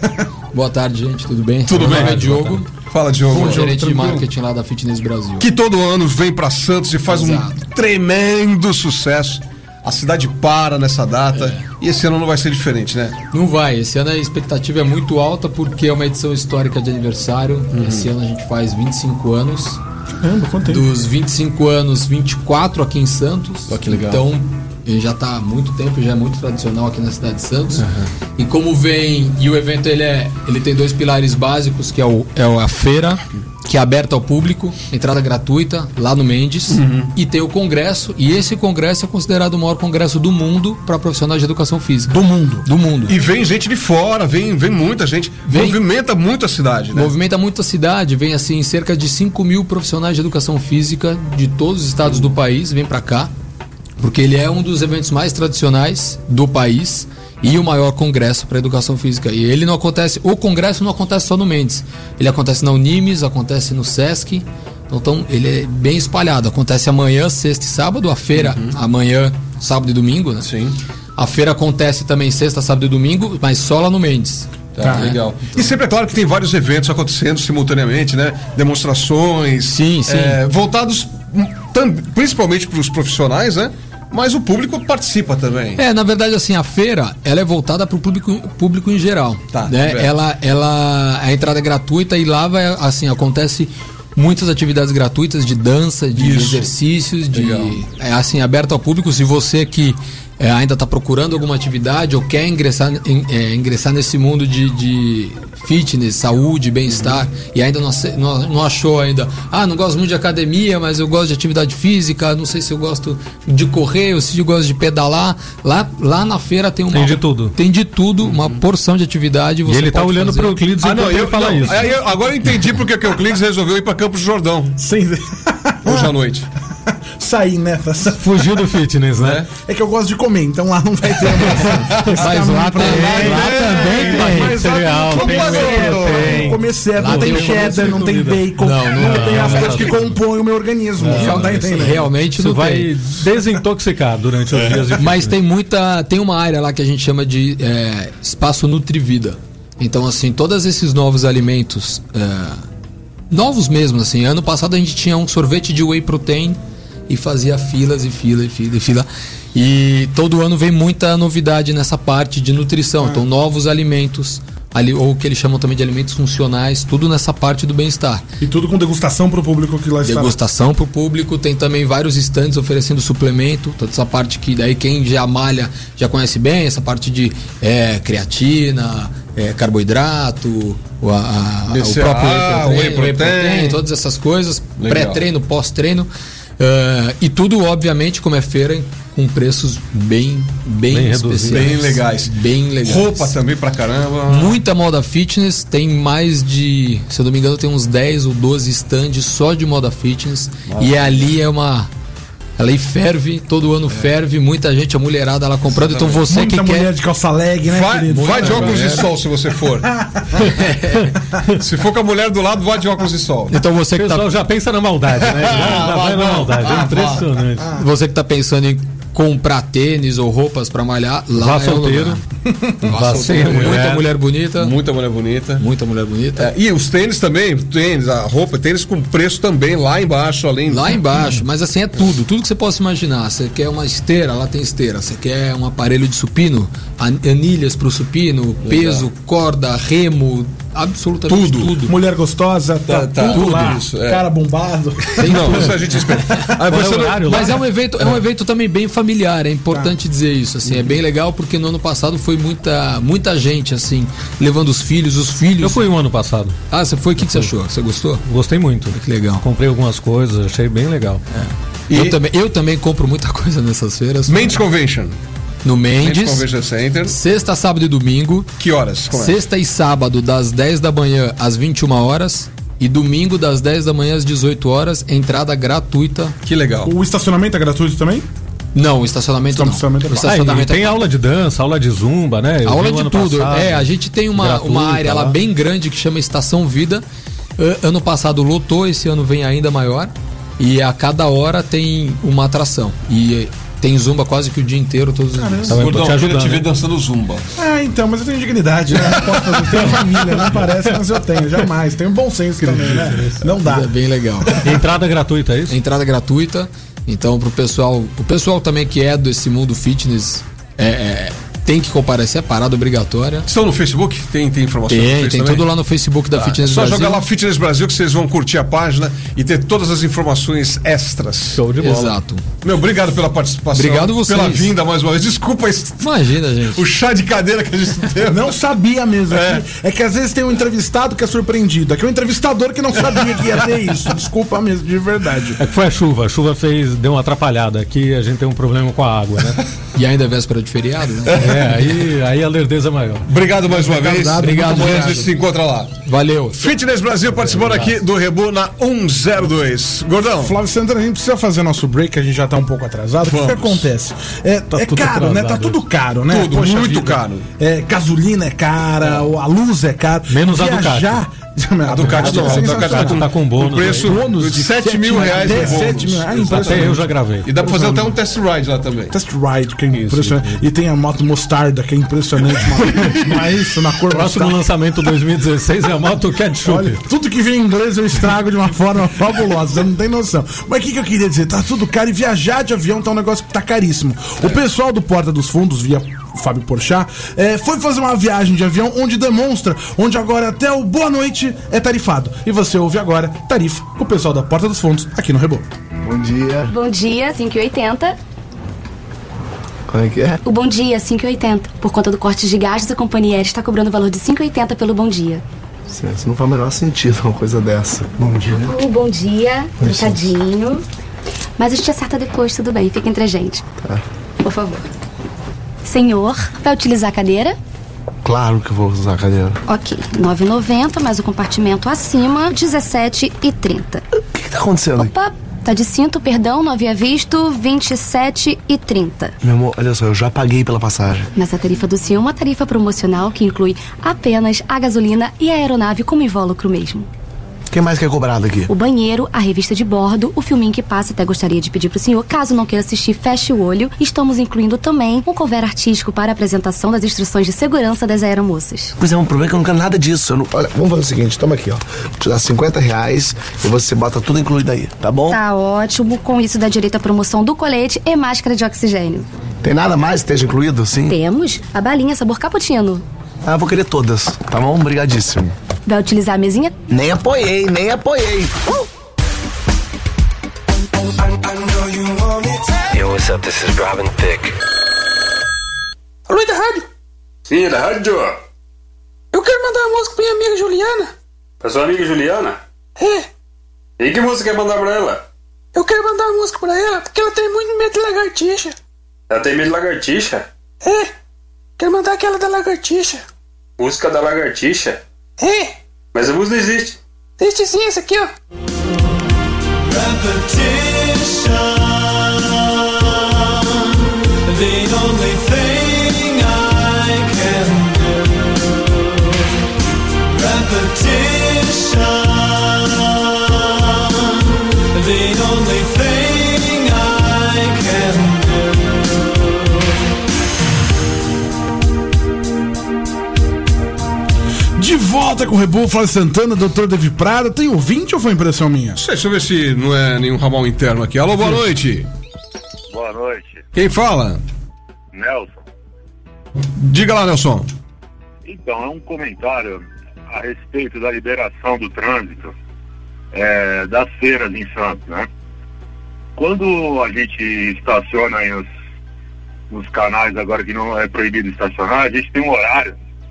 Boa tarde, gente, tudo bem? Tudo Meu bem, nome é Diogo. Fala, Diogo. Sou gerente de marketing lá da Fitness Brasil. Que todo ano vem pra Santos e faz Exato. um tremendo sucesso. A cidade para nessa data é. E esse ano não vai ser diferente, né? Não vai, esse ano a expectativa é muito alta porque é uma edição histórica de aniversário. Uhum. Esse ano a gente faz vinte e cinco anos. Caramba, quanto tempo? Dos vinte e cinco anos, vinte e quatro aqui em Santos. Oh, que legal. Então já está há muito tempo, já é muito tradicional aqui na cidade de Santos. Uhum. E como vem, e o evento ele, é, ele tem dois pilares básicos, que é, o, é a feira, que é aberta ao público, entrada gratuita, lá no Mendes, uhum. e tem o congresso, e esse congresso é considerado o maior congresso do mundo para profissionais de educação física. Do mundo. Do mundo. E vem gente de fora, vem, vem muita gente, vem, movimenta muito a cidade, né? Movimenta muito a cidade, vem assim, cerca de cinco mil profissionais de educação física de todos os estados do país, vem para cá, porque ele é um dos eventos mais tradicionais do país e o maior congresso para educação física. E ele não acontece, o congresso não acontece só no Mendes, ele acontece na Unimes, acontece no Sesc, então ele é bem espalhado. Acontece amanhã, sexta e sábado, a feira uhum. amanhã, sábado e domingo, né? Sim. A feira acontece também sexta, sábado e domingo, mas só lá no Mendes. Tá, tá, legal. Então... E sempre é claro que tem vários eventos acontecendo simultaneamente, né? Demonstrações. Sim, sim. É, voltados tam, principalmente para os profissionais, né? Mas o público participa também. É, na verdade, assim, a feira, ela é voltada para o público, público em geral. Tá, né? Ela, ela, a entrada é gratuita e lá vai, assim, acontece muitas atividades gratuitas de dança, de Isso. exercícios, de é, assim, aberto ao público. Se você que é, ainda está procurando alguma atividade ou quer ingressar, in, é, ingressar nesse mundo de, de fitness, saúde, bem-estar, uhum. e ainda não, não, não achou ainda, ah, não gosto muito de academia, mas eu gosto de atividade física, não sei se eu gosto de correr, ou se eu gosto de pedalar, lá, lá na feira tem uma... Tem de tudo. Tem de tudo, uhum. uma porção de atividade. Você e ele está olhando para o Euclides ah, não, eu falar não, isso. Aí, agora eu entendi porque que o Euclides resolveu ir para Campos do Jordão. Sim. Hoje à noite. Sair, né? Fugiu do fitness, né? É que eu gosto de comer, então lá não vai ter esse Mas lá, tem, lá, lá também tem. Mas lá cereal, tem, tem, tem, tem. comer certo, Lá não tem tem cheddar, não tem bacon, Não, não, não tem não, as não, coisas que compõem o meu organismo. Não, não tá entendendo? Realmente Isso não vai tem. desintoxicar durante os dias de Mas tem muita. Tem uma área lá que a gente chama de é, espaço Nutrivida. Então, assim, todos esses novos alimentos. É, novos mesmo, assim. Ano passado a gente tinha um sorvete de whey protein e fazia filas e fila e fila e fila. E todo ano vem muita novidade nessa parte de nutrição. Ah. Então, novos alimentos, ali, ou o que eles chamam também de alimentos funcionais, tudo nessa parte do bem-estar. E tudo com degustação para o público que lá está. Degustação para o público, tem também vários estandes oferecendo suplemento, toda essa parte que daí quem já malha já conhece bem, essa parte de é, creatina, é, carboidrato, a, a, B C A, o próprio whey protein, whey protein. whey protein, todas essas coisas, Legal. pré-treino, pós-treino. Uh, e tudo, obviamente, como é feira, com preços bem, bem, Bem especiais. Bem legais. Bem legais. Roupa também pra caramba. Muita moda fitness, tem mais de, se eu não me engano, tem uns dez ou doze stands só de moda fitness. Nossa. E ali é uma. Ela aí ferve, todo ano é. ferve, muita gente, a mulherada ela comprando. Então você Muita que mulher quer. de calça leg, né? Vai, querido? vai de óculos galera. de sol se você for. Se for com a mulher do lado, vai de óculos de sol. Então você O que pessoal tá. já pensa na maldade, né? Já, já vai na maldade. É impressionante. Você que tá pensando em comprar tênis ou roupas pra malhar, lá Vá é solteiro. o lugar. Vá sem solteiro. mulher. Muita mulher bonita. Muita mulher bonita. Muita mulher bonita. É, e os tênis também, tênis, a roupa, tênis com preço também lá embaixo, além Lá embaixo, mas assim é tudo, tudo que você possa imaginar. Você quer uma esteira, lá tem esteira. Você quer um aparelho de supino, anilhas pro supino, Legal. peso, corda, remo, absolutamente Tudo. tudo. Mulher gostosa, tá, Tá, tá, tudo tudo lá. isso, é. Cara bombado. Tem não, tudo. isso a gente espera. Ah, Qual é você o não- horário Mas lá? é um evento, é um evento também bem familiar, é importante dizer isso, assim, é bem legal porque no ano passado foi muita, muita gente, assim, levando os filhos, os filhos. Eu fui um ano passado. Ah, você foi? O que, que você achou? Você gostou? Gostei muito. Que legal. Comprei algumas coisas, achei bem legal. E- Eu, também, eu também compro muita coisa nessas feiras. Mendes Convention. No Mendes Mendes, Convention Center. sexta, sábado e domingo. Que horas? Como é? Sexta e sábado, das dez da manhã às vinte e uma horas. E domingo, das dez da manhã às dezoito horas. Entrada gratuita. Que legal. O estacionamento é gratuito também? Não, o estacionamento não. Estacionamento é O pago. Ah, e estacionamento tem é aula de dança, aula de zumba, né? Eu aula vi o de ano tudo. passado. É, a gente tem uma, Gratuita uma área lá lá. bem grande que chama Estação Vida. Uh, ano passado lotou, esse ano vem ainda maior. E a cada hora tem uma atração. E tem zumba quase que o dia inteiro, todos os dias. Também Gordão, tô te eu queria ajudando, te ver hein? dançando zumba. Ah, então, mas eu tenho dignidade, né? Não posso fazer. Eu tenho família, não parece, mas eu tenho, jamais. Tenho bom senso também, né? Não dá. É bem legal. Entrada gratuita, é isso? Entrada gratuita. Então, pro pessoal, o pessoal também que é desse mundo fitness, é, é, tem que comparecer, é parada obrigatória. Estão no Facebook? Tem, tem informação no Tem, Face tem também? tudo lá no Facebook da Tá, Fitness é só Brasil. jogar lá Fitness Brasil que vocês vão curtir a página e ter todas as informações extras. Show de bola. Exato. Meu, obrigado pela participação. Obrigado vocês. Pela vinda mais uma vez. Desculpa esse- Imagina, gente. o chá de cadeira que a gente teve. Não sabia mesmo. É. É. Que, é que às vezes tem um entrevistado que é surpreendido. Aqui é um entrevistador que não sabia que ia ter isso. Desculpa mesmo, de verdade. É que foi a chuva. A chuva fez, deu uma atrapalhada. Aqui a gente tem um problema com a água, né? E ainda é véspera de feriado, né? É, aí, aí a lerdeza é maior. Obrigado mais uma vez. Obrigado, Amanhã a obrigado. gente se encontra lá. Valeu. Fitness Brasil participando aqui do Rebu na cento e dois. Gordão. Flávio Santana, a gente precisa fazer nosso break, a gente já tá um pouco atrasado. O que, que Vamos. acontece? É, Tá é tudo caro, né? Tá atrasado. tudo caro, né? Tudo, muito caro. É, gasolina é cara, a luz é cara. Menos a Viajar... A Ducati não, a Ducati tá com, Tá com bônus um preço Bônus de sete mil reais. Até em bônus. sete mil. Ah, Exato. impressionante. Até eu já gravei. E dá pra fazer até um test ride lá também. Test Ride, que é impressionante. E tem a moto Mostarda, que é impressionante. Mas isso, na cor Próximo mostarda. lançamento dois mil e dezesseis é a moto Ketchup. Olha, tudo que vem em inglês eu estrago de uma forma fabulosa, você não tem noção. Mas o que, que eu queria dizer? Tá tudo caro e viajar de avião tá um negócio que tá caríssimo. O pessoal do Porta dos Fundos, via o Fábio Porchat, é, foi fazer uma viagem de avião onde demonstra, onde agora até o Boa Noite é tarifado. E você ouve agora Tarifa com o pessoal da Porta dos Fundos aqui no Rebô. Bom dia. Bom dia, cinco e oitenta. Como é que é? O Bom Dia, cinco e oitenta. Por conta do corte de gastos, a companhia aérea está cobrando o valor de cinco e oitenta pelo Bom Dia. Isso não faz o menor sentido uma coisa dessa. Bom dia. O Bom Dia, trocadinho. Mas a gente acerta depois, tudo bem. Fica entre a gente. Tá. Por favor. Senhor, vai utilizar a cadeira? Claro que eu vou usar a cadeira. Ok. nove e noventa, mais o compartimento acima, dezessete e trinta. O que, que tá acontecendo? Opa, Tá de cinto, perdão, não havia visto, vinte e sete e trinta. Meu amor, olha só, eu já paguei pela passagem. Mas a tarifa do Sion é uma tarifa promocional que inclui apenas a gasolina e a aeronave como invólucro mesmo. Quem mais que é cobrado aqui? O banheiro, a revista de bordo, o filminho que passa, até gostaria de pedir pro senhor, caso não queira assistir, feche o olho. Estamos incluindo também um cover artístico para a apresentação das instruções de segurança das aeromoças. Pois é, um problema é que eu não quero nada disso. Eu não... Olha, vamos fazer o seguinte, toma aqui, ó. Vou te dar cinquenta reais e você bota tudo incluído aí, tá bom? Tá ótimo, com isso dá direito à promoção do colete e máscara de oxigênio. Tem nada mais que esteja incluído, sim? Temos a balinha sabor cappuccino. Ah, vou querer todas, tá bom? Obrigadíssimo. Vai utilizar a mesinha? Nem apoiei, nem apoiei. Uh! Yo, what's up? This is Robin Thicke. Alô, é da rádio? Sim, é da rádio. Eu quero mandar uma música pra minha amiga Juliana. Pra sua amiga Juliana? É. E que música quer mandar pra ela? Eu quero mandar uma música pra ela porque ela tem muito medo de lagartixa. Ela tem medo de lagartixa? É. Quero mandar aquela da lagartixa. Música da lagartixa? É. Mas a música não existe. Existe sim, essa aqui, ó. Repetition, the only thing I can do. Repetition, the only thing I can do. De volta com o Rebu, Flávio Santana, doutor David Prada. Tem ouvinte ou foi impressão minha? Deixa eu ver se não é nenhum ramal interno aqui. Alô, boa noite. Boa noite. Quem fala? Nelson. Diga lá, Nelson. Então, é um comentário a respeito da liberação do trânsito é, das feiras em Santos, né? Quando a gente estaciona aí nos, nos canais agora que não é proibido estacionar, a gente tem um horário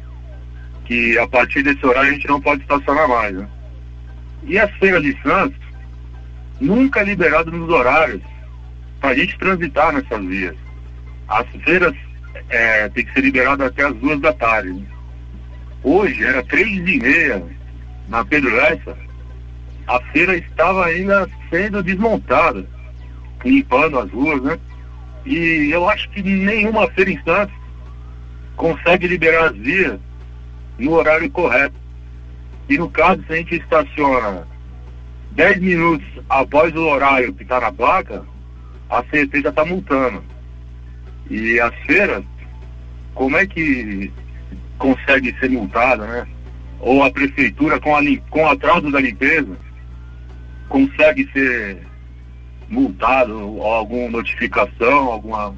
que a partir desse horário a gente não pode estacionar mais, né? E as feiras de Santos nunca é liberado nos horários pra gente transitar nessas vias. As feiras é, tem que ser liberada até as duas da tarde, né? Hoje era três e meia na Pedro Lessa, a feira estava ainda sendo desmontada, limpando as ruas, né? E eu acho que nenhuma feira em Santos consegue liberar as vias no horário correto. E no caso, se a gente estaciona dez minutos após o horário que está na placa, a C E T já está multando. E as feiras, como é que consegue ser multada, né? Ou a prefeitura, com, a, com atraso da limpeza, consegue ser multado, ou alguma notificação, alguma...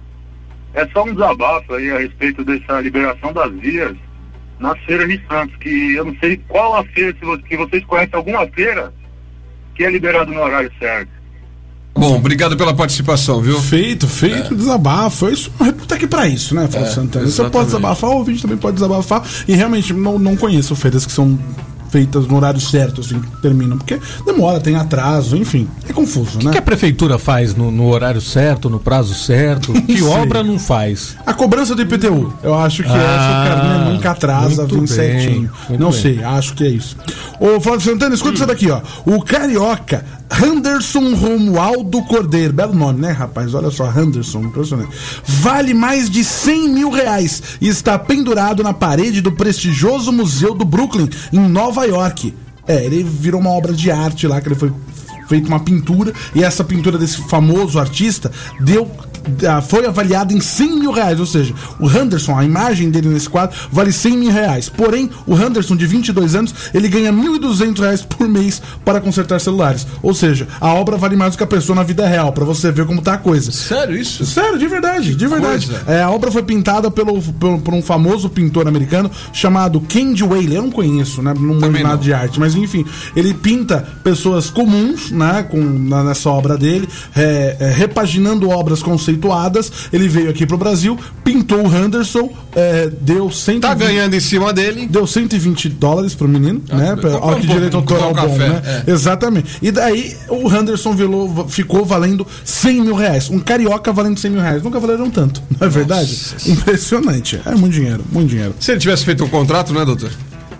É só um desabafo aí a respeito dessa liberação das vias nas feiras de Santos, que eu não sei qual a feira, se que vocês conhecem alguma feira que é liberado no horário certo. Bom, obrigado pela participação, viu? Feito, feito, é. Desabafo. Isso, o Rebu tá aqui pra isso, né, Flávio é, Santana? Você pode desabafar, o ouvinte também pode desabafar. E realmente não, não conheço feiras que são feitas no horário certo, assim, que terminam, porque demora, tem atraso, enfim, é confuso, né? O que a prefeitura faz no, no horário certo, no prazo certo? Que Sim. obra não faz? A cobrança do I P T U, eu acho que ah, essa, o cara nunca atrasa, vem certinho. Não bem. sei, acho que é isso. Ô, Flávio Santana, escuta hum. isso daqui, ó. O carioca Anderson Romualdo Cordeiro, belo nome, né, rapaz? Olha só, Anderson, impressionante. Vale mais de cem mil reais e está pendurado na parede do prestigioso Museu do Brooklyn, em Nova York. É, ele virou uma obra de arte lá, que ele foi feito uma pintura, e essa pintura desse famoso artista deu foi avaliado em cem mil reais, ou seja, o Henderson, a imagem dele nesse quadro vale cem mil reais, porém o Henderson de vinte e dois anos, ele ganha mil e duzentos reais por mês para consertar celulares, ou seja, a obra vale mais do que a pessoa na vida real, para você ver como tá a coisa. Sério isso? Sério, de verdade, de verdade. É, a obra foi pintada pelo, pelo, por um famoso pintor americano chamado Candy Whaley, eu não conheço, né, não manjo nada de arte, mas enfim, ele pinta pessoas comuns, né, com, na, nessa obra dele, é, é, repaginando obras conceituadas. Ele veio aqui pro Brasil, pintou o Henderson, é, deu cento e vinte, tá ganhando em cima dele, deu cento e vinte dólares pro menino, ah, né? Olha que um direito autoral bom, café, né? É. Exatamente. E daí o Henderson virou, ficou valendo cem mil reais. Um carioca valendo cem mil reais. Nunca valeram tanto, não é verdade? Nossa. Impressionante. É muito dinheiro, muito dinheiro. Se ele tivesse feito um contrato, né, doutor?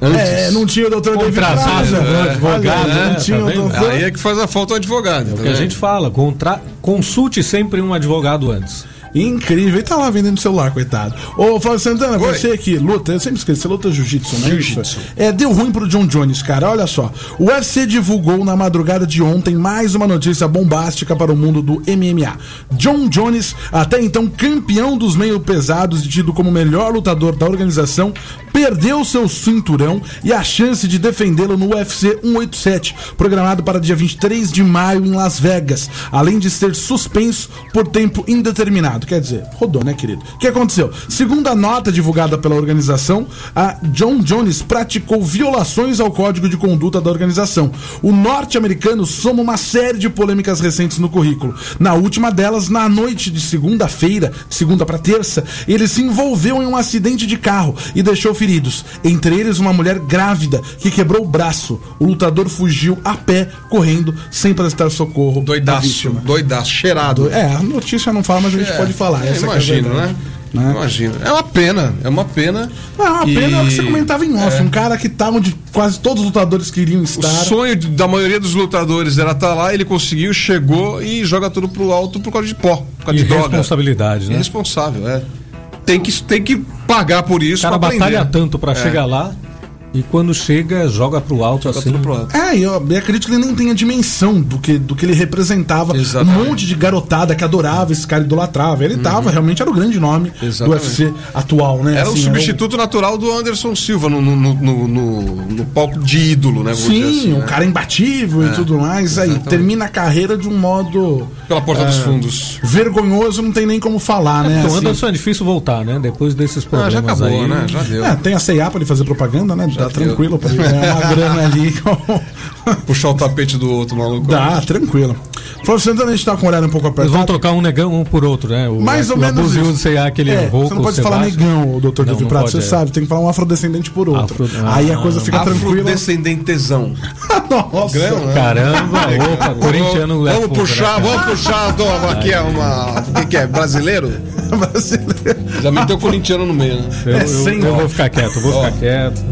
Antes. É, não tinha o doutor David Braz, Contratado, né? né? Advogado, Olha, né? não tinha Tá o vendo? doutor. Aí é que faz a falta o advogado. É o que a gente fala, contra... consulte sempre um advogado antes. Incrível, e tá lá vendendo celular, coitado. Ô, Flávio Santana, Oi. você que luta, eu sempre esqueço, você luta jiu-jitsu, né? Jiu-jitsu. É, deu ruim pro John Jones, cara, olha só. O U F C divulgou na madrugada de ontem mais uma notícia bombástica para o mundo do M M A. John Jones, até então campeão dos meio pesados e tido como melhor lutador da organização, perdeu seu cinturão e a chance de defendê-lo no U F C cento e oitenta e sete, programado para dia vinte e três de maio em Las Vegas, além de ser suspenso por tempo indeterminado. Quer dizer, rodou, né, querido? O que aconteceu? Segundo a nota divulgada pela organização, a John Jones praticou violações ao código de conduta da organização. O norte-americano soma uma série de polêmicas recentes no currículo. Na última delas, na noite de segunda-feira, de segunda para terça, ele se envolveu em um acidente de carro e deixou feridos, entre eles uma mulher grávida que quebrou o braço. O lutador fugiu a pé, correndo, sem prestar socorro. à Doidaço, vítima. doidaço, cheirado. É, a notícia não fala, mas a gente É, pode falar. é, Essa que é a imagino, verdade, né? né? Imagina. É uma pena, é uma pena. Ah, uma E- pena é o que você comentava em off. É. Um cara que tá onde quase todos os lutadores queriam O estar. sonho de- da maioria dos lutadores era estar lá, ele conseguiu, chegou e joga tudo pro alto por causa de pó, por causa de droga. Irresponsabilidade, né? Irresponsável, é. Tem que, tem que pagar por isso. O cara pra batalha aprender. tanto pra É. chegar lá e quando chega, joga pro alto Joga assim. tudo pro alto. É, e eu, eu acredito que ele nem tem a dimensão do que, do que ele representava. Exatamente. Um monte de garotada que adorava esse cara, idolatrava. Ele tava, realmente era o grande nome do Exatamente. U F C atual, né? Era o Assim, substituto natural do Anderson Silva no, no, no, no, no- no palco de ídolo, né? vamos Sim, dizer assim, um né? cara imbatível É, e tudo mais. Aí exatamente. termina a carreira de um modo. Pela porta é, dos fundos. Vergonhoso, não tem nem como falar, né? Então, assim. Anderson é difícil voltar, né? Depois desses Ah, problemas já acabou, aí. né? Já deu. É, tem a C e A pra ele fazer propaganda, né? Dá deu. tranquilo pra ele ganhar uma grana ali. Puxar o tapete do outro maluco. Dá, tranquilo. Flávio Santana, a gente tá com o horário um pouco Eles apertado. vão trocar um negão um por outro, né? O, Mais ou o menos abusivo isso. do C A, aquele É, rouco, você não pode o falar Sebastião. negão, o doutor Não, Davi não Prato, pode, você é. sabe, tem que falar um afrodescendente por outro. Afro- Aí a Ah. coisa fica tranquila. Afrodescendentezão. Nossa. Grão, né? Caramba, opa, corintiano é Vamos fogo, puxar, né, cara? vamos puxar toma, aqui é uma. O que, que é? Brasileiro? Brasileiro. Já meteu corintiano no meio, né? Eu, É eu- sem eu ó. vou ficar quieto, eu vou Ó. ficar quieto.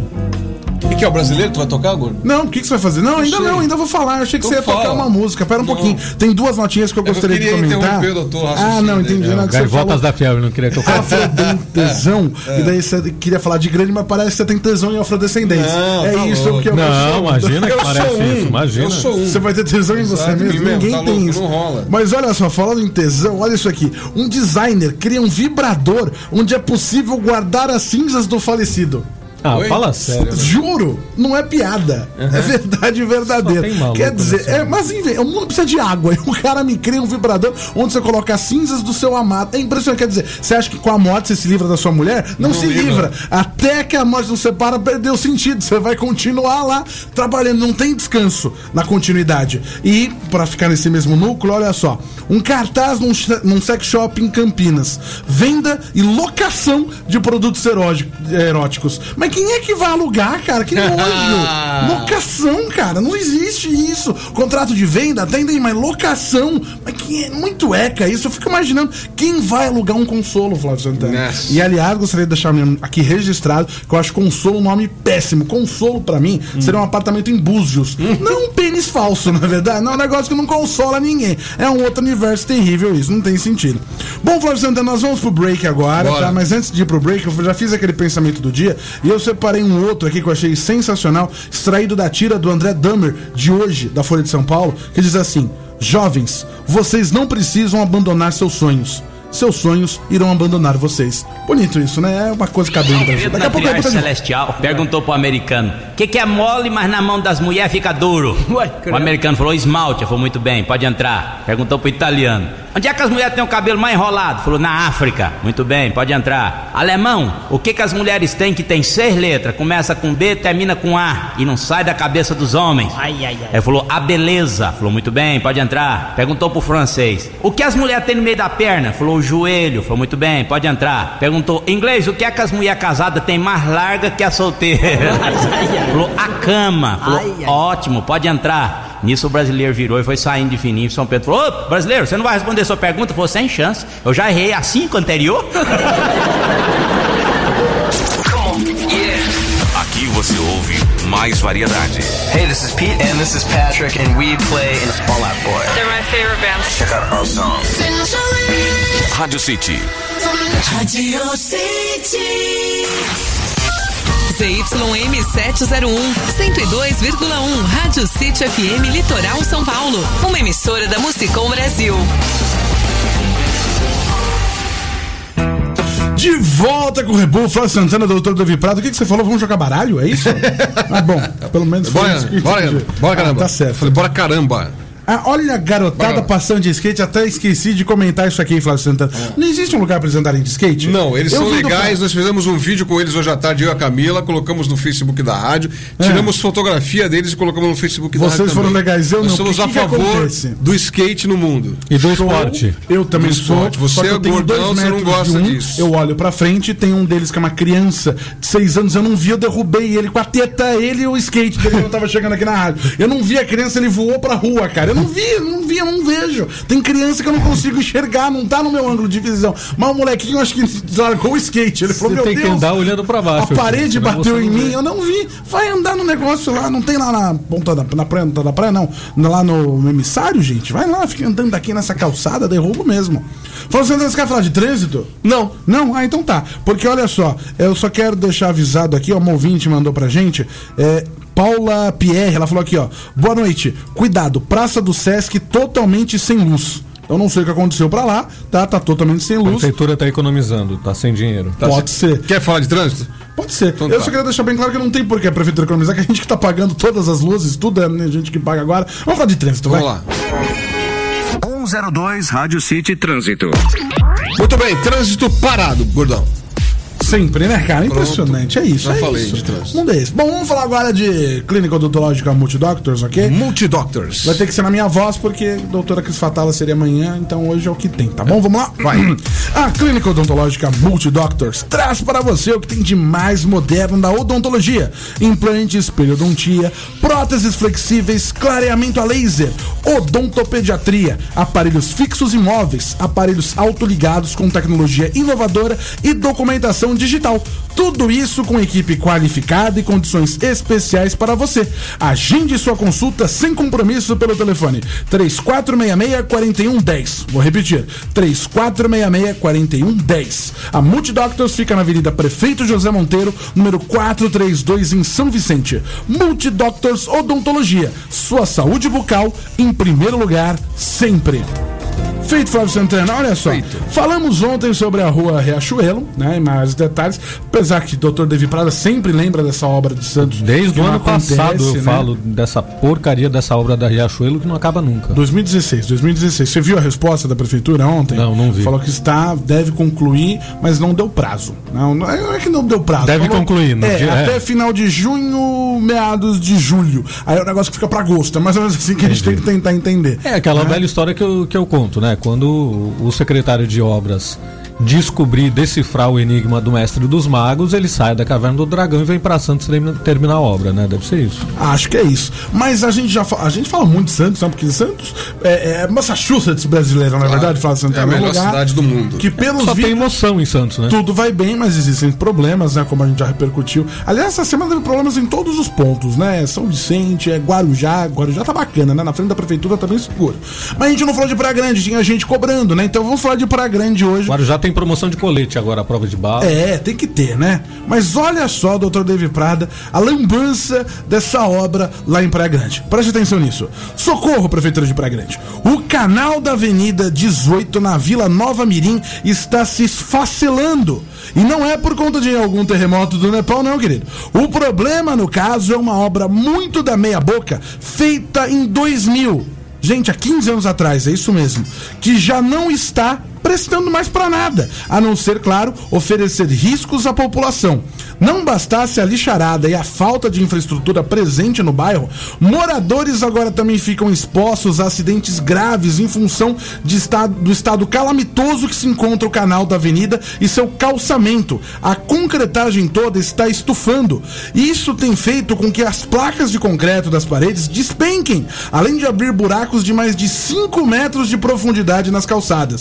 O que, que é o brasileiro? Tu vai tocar, Gordo? Não, o que, que você vai fazer? Não, ainda sei. não, ainda vou falar. Eu achei que Então você ia tocar fala. uma música. Pera um Não. pouquinho. Tem duas notinhas que eu É que eu gostaria de queria comentar. interromper o doutor Ah, raciocínio não, entendi. dele. Não, que você Gaivotas falou da Fiel, não queria que eu falasse. afrodentesão. E daí você queria falar de grande, mas parece que você tem tesão em afrodescendência. Não, é tá isso louco. que eu Não, sou. imagina que Eu parece sou um, isso, imagina. eu sou um. Você vai ter tesão em você Exato, mesmo? mesmo, Ninguém tá tem louco, isso. não rola. Mas olha só, falando em tesão, olha isso aqui. Um designer cria um vibrador onde é possível guardar as cinzas do falecido. Ah, Oi? fala sério. né? Juro, não é piada. É verdade verdadeira. Só tem maluco Quer dizer, nessa é, vida. mas enfim, o mundo precisa de água. E o cara me cria um vibrador onde você coloca as cinzas do seu amado. É impressionante. Quer dizer, você acha que com a morte você se livra da sua mulher? Não, Não se livra. livra. Até que a morte nos separa, perdeu o sentido. Você vai continuar lá trabalhando. Não tem descanso na continuidade. E, pra ficar nesse mesmo núcleo, olha só. Um cartaz num, che- num sex shop em Campinas. Venda e locação de produtos erógi- eróticos. Mas quem é que vai alugar, cara? Que nojo! Locação, cara. Não existe isso. Contrato de venda, atendem, mas locação. Mas que é muito eca isso. Eu fico imaginando quem vai alugar um consolo, Flávio Santana. Yes. E aliás, gostaria de deixar aqui registrado que eu acho consolo um nome péssimo. Consolo, pra mim, seria um apartamento em Búzios. Não um pênis falso, na verdade. Não é um negócio que não consola ninguém. É um outro universo terrível isso. Não tem sentido. Bom, Flávio Santana, nós vamos pro break agora, Bora. tá? Mas antes de ir pro break, eu já fiz aquele pensamento do dia e eu separei um outro aqui que eu achei sensacional, extraído da tira do André Dahmer de hoje, da Folha de São Paulo, que diz assim: jovens, vocês não precisam abandonar seus sonhos. Seus sonhos irão abandonar vocês. Bonito isso, né? É uma coisa cabendo pra gente. Daqui a pouco eu Matriarca vou Celestial perguntou pro americano: o que, que é mole, mas na mão das mulheres fica duro? O americano falou: esmalte. Falou: muito bem, pode entrar. Perguntou pro italiano: onde é que as mulheres têm o cabelo mais enrolado? Falou: na África. Muito bem, pode entrar. Alemão: o que, que as mulheres têm que tem seis letras? Começa com B, termina com A e não sai da cabeça dos homens. Ai, ai, ai. Ele falou: a beleza. Falou: muito bem, pode entrar. Perguntou pro francês: o que as mulheres têm no meio da perna? Falou: o joelho. Falou: muito bem, pode entrar. Perguntou: inglês, o que é que as mulheres casadas têm mais larga que a solteira? Falou: a cama. Falou: Ai, ai. ótimo, pode entrar. Nisso o brasileiro virou e foi saindo de fininho. São Pedro falou: ô, brasileiro, você não vai responder sua pergunta? Falou: sem chance, eu já errei a cinco anterior. Aqui você ouve mais variedade. Hey, this is Pete and this is Patrick and we play in Fall Out Boy. They're my favorite band. Check out our song. Rádio City. Radio City. Z Y M sete zero um, cento e dois vírgula um, Rádio City F M Litoral São Paulo. Uma emissora da Musicom Brasil. De volta com o Rebu, Flávio Santana, doutor Davi Prado. O que, que você falou? Vamos jogar baralho? É isso? Ah, bom, pelo menos foi Bora, isso que bora, entendi. bora, caramba. Ah, tá certo. Falei, bora caramba. Ah, olha a garotada Bora. passando de skate, até esqueci de comentar isso aqui, Flávio Santana. Não existe um lugar pra eles andarem de skate? Não, eles Eu são vi do legais, pra- nós fizemos um vídeo com eles hoje à tarde, eu e a Camila, colocamos no Facebook da rádio, tiramos fotografia deles e colocamos no Facebook da rádio. Vocês foram também. legais, eu nós não. somos Que a que que favor acontece? do skate no mundo. E do Show. esporte. Eu também Do sou. esporte. Você só que é eu tenho gordão, dois você não metros gosta de um, disso. Eu olho pra frente, tem um deles que é uma criança de seis anos, eu não vi, eu derrubei ele com a teta, ele e o skate dele quando eu tava chegando aqui na rádio. Eu não vi a criança, ele voou pra rua, cara. Eu não vi, eu não vi, eu não vejo. Tem criança que eu não consigo enxergar, não tá no meu ângulo de visão. Mas o molequinho, eu acho que largou o skate. Ele falou, Você meu tem Deus, que andar olhando pra baixo. a parede senão bateu você em não mim, vê. eu não vi. Vai andar no negócio lá, não tem lá na ponta da, na praia, da praia, não. Lá no emissário, gente. Vai lá, fica andando aqui nessa calçada, derruba mesmo. Fala, você quer falar de trânsito? Não. Não? Ah, então tá. Porque olha só, eu só quero deixar avisado aqui, ó, uma ouvinte mandou pra gente, é, Paula Pierre, ela falou aqui, ó, boa noite, cuidado, Praça do Sesc totalmente sem luz. Eu não sei o que aconteceu pra lá, tá? Tá totalmente sem A luz. prefeitura tá economizando, tá sem dinheiro. Tá Pode certo. ser. Quer falar de trânsito? Pode ser. Então eu tá. só queria deixar bem claro que não tem por que a prefeitura economizar, que a gente que tá pagando todas as luzes, tudo é a gente que paga agora. Vamos falar de trânsito, Vamos vai. lá. cento e dois Rádio City Trânsito. Muito bem, trânsito parado, gordão. Sempre, né, cara? Impressionante. É isso. Já é falei isso. de trânsito. Um desses. Bom, vamos falar agora de clínica odontológica Multidoctors, ok? Multidoctors. Vai ter que ser na minha voz, porque a doutora Cris Fatala seria amanhã, então hoje é o que tem, tá bom? Vamos lá? Vai. A clínica odontológica Multidoctors traz para você o que tem de mais moderno da odontologia: implantes, periodontia, próteses flexíveis, clareamento a laser, odontopediatria, aparelhos fixos e móveis, aparelhos autoligados com tecnologia inovadora e documentação digital. Tudo isso com equipe qualificada e condições especiais para você. Agende sua consulta sem compromisso pelo telefone três quatro seis seis, quatro um um zero. Vou repetir, três quatro seis seis, quatro um um zero. A Multidoctors fica na Avenida Prefeito José Monteiro, número quatrocentos e trinta e dois, em São Vicente. Multidoctors Odontologia, sua saúde bucal em primeiro lugar, sempre. Feito, Flávio Santana, olha só. Feito. Falamos ontem sobre a rua Riachuelo, né? Em mais detalhes. Apesar que o doutor Davi Prada sempre lembra dessa obra de Santos. Desde que o não ano acontece, passado eu né? falo dessa porcaria dessa obra da Riachuelo que não acaba nunca. dois mil e dezesseis, dois mil e dezesseis. Você viu a resposta da prefeitura ontem? Não, não vi. Falou que está, deve concluir, mas não deu prazo. Não, não é que não deu prazo. Deve Falou, concluir, no é, dia- até é. final de junho, meados de julho. Aí é um negócio que fica pra agosto. É mais ou menos assim que a gente tem que tentar entender. É aquela né? velha história que eu, que eu conto, né? Quando o secretário de obras descobrir, decifrar o enigma do mestre dos magos, ele sai da caverna do dragão e vem pra Santos termina- terminar a obra, né? Deve ser isso. Acho que é isso. Mas a gente já fa- a gente fala muito de Santos, sabe? Porque Santos é, é Massachusetts brasileiro, na verdade, fala Santana. É a melhor um lugar cidade do mundo. Que pelos Só tem vídeos emoção em Santos, né? tudo vai bem, mas existem problemas, né? Como a gente já repercutiu. Aliás, essa semana teve problemas em todos os pontos, né? São Vicente, é Guarujá. Guarujá tá bacana, né? Na frente da prefeitura tá bem seguro. Mas a gente não falou de Praia Grande, tinha gente cobrando, né? Então vamos falar de Praia Grande hoje. Guarujá tem promoção de colete agora, a prova de bala. É, tem que ter, né? Mas olha só, doutor David Prada, a lambança dessa obra lá em Praia Grande. Preste atenção nisso. Socorro, Prefeitura de Praia Grande. O canal da Avenida dezoito, na Vila Nova Mirim, está se esfacelando. E não é por conta de algum terremoto do Nepal, não, querido. O problema, no caso, é uma obra muito da meia boca, feita em dois mil. Gente, há quinze anos atrás, é isso mesmo. Que já não está prestando mais pra nada, a não ser, claro, oferecer riscos à população. Não bastasse a lixarada e a falta de infraestrutura presente no bairro, moradores agora também ficam expostos a acidentes graves em função de estado, do estado calamitoso que se encontra o canal da avenida e seu calçamento. A concretagem toda está estufando. Isso tem feito com que as placas de concreto das paredes despenquem, além de abrir buracos de mais de cinco metros de profundidade nas calçadas.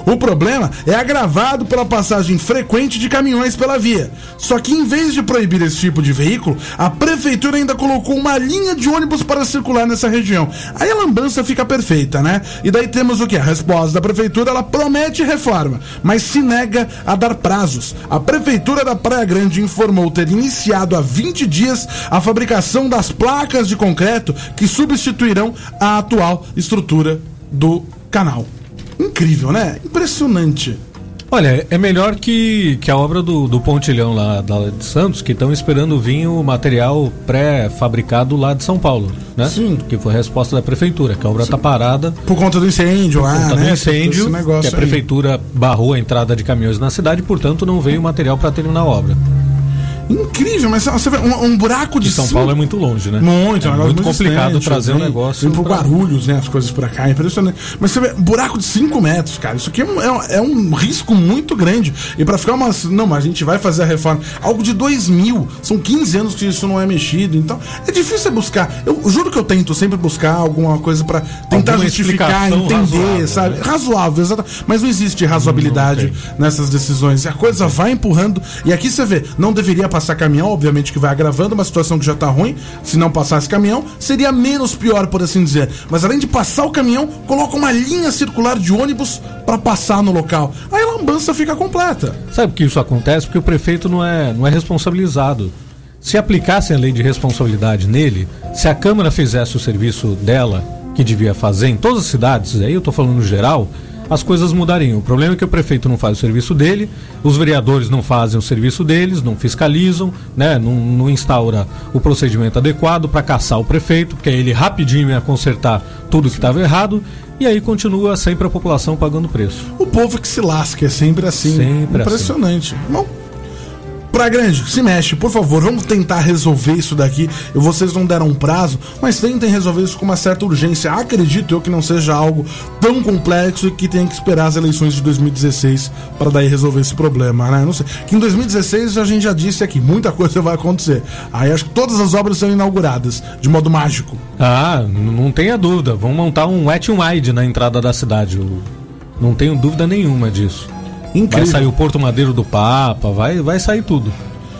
O problema é agravado pela passagem frequente de caminhões pela via. Só que em vez de proibir esse tipo de veículo, a prefeitura ainda colocou uma linha de ônibus para circular nessa região. Aí a lambança fica perfeita, né? E daí temos o que? A resposta da prefeitura, ela promete reforma, mas se nega a dar prazos. A prefeitura da Praia Grande informou ter iniciado há vinte dias a fabricação das placas de concreto que substituirão a atual estrutura do canal. Incrível, né? Impressionante. Olha, é melhor que, que a obra do, do pontilhão lá, lá de Santos, que estão esperando vir o material pré-fabricado lá de São Paulo, né? Sim. Que foi a resposta da prefeitura, que a obra está parada. Por conta do incêndio lá, né? Por conta do incêndio, que a prefeitura aí barrou a entrada de caminhões na cidade, portanto não veio material para terminar a obra. Incrível, mas você vê um, um buraco de e São cinco... Paulo é muito longe, né? Muito, é, é um muito complicado distante, trazer vem, um negócio. Vem por pra... Guarulhos, né? As coisas pra cá, é impressionante. Mas você vê, um buraco de cinco metros, cara. Isso aqui é um, é um, é um risco muito grande. E pra ficar umas. Não, a gente vai fazer a reforma. Algo de dois mil. São quinze anos que isso não é mexido. Então, é difícil buscar. Eu juro que eu tento sempre buscar alguma coisa pra tentar alguma justificar, entender, razoável, sabe? Né? Razoável, exatamente. Mas não existe razoabilidade não, não nessas decisões. E a coisa vai empurrando. E aqui você vê, não deveria passar caminhão, obviamente, que vai agravando uma situação que já tá ruim. Se não passasse caminhão, seria menos pior, por assim dizer. Mas além de passar o caminhão, coloca uma linha circular de ônibus para passar no local. Aí a lambança fica completa. Sabe por que isso acontece? Porque o prefeito não é, não é responsabilizado. Se aplicassem a lei de responsabilidade nele, se a Câmara fizesse o serviço dela, que devia fazer em todas as cidades, aí eu tô falando no geral, as coisas mudariam. O problema é que o prefeito não faz o serviço dele, os vereadores não fazem o serviço deles, não fiscalizam, né, não, não instaura o procedimento adequado para caçar o prefeito, porque aí ele rapidinho ia consertar tudo que estava errado, e aí continua sempre a população pagando preço. O povo que se lasca, é sempre assim. Sempre impressionante. Assim. Bom, Praia Grande, se mexe, por favor, vamos tentar resolver isso daqui. Vocês não deram um prazo, mas tentem resolver isso com uma certa urgência. Acredito eu que não seja algo tão complexo e que tenha que esperar as eleições de dois mil e dezesseis para daí resolver esse problema, né? Não sei. Que em dois mil e dezesseis a gente já disse aqui, muita coisa vai acontecer. Aí acho que todas as obras serão inauguradas de modo mágico. Ah, não tenha dúvida. Vão montar um wet n wide na entrada da cidade. Não tenho dúvida nenhuma disso. Incrível. Vai sair o Porto Madeiro do Papa, vai, vai sair tudo.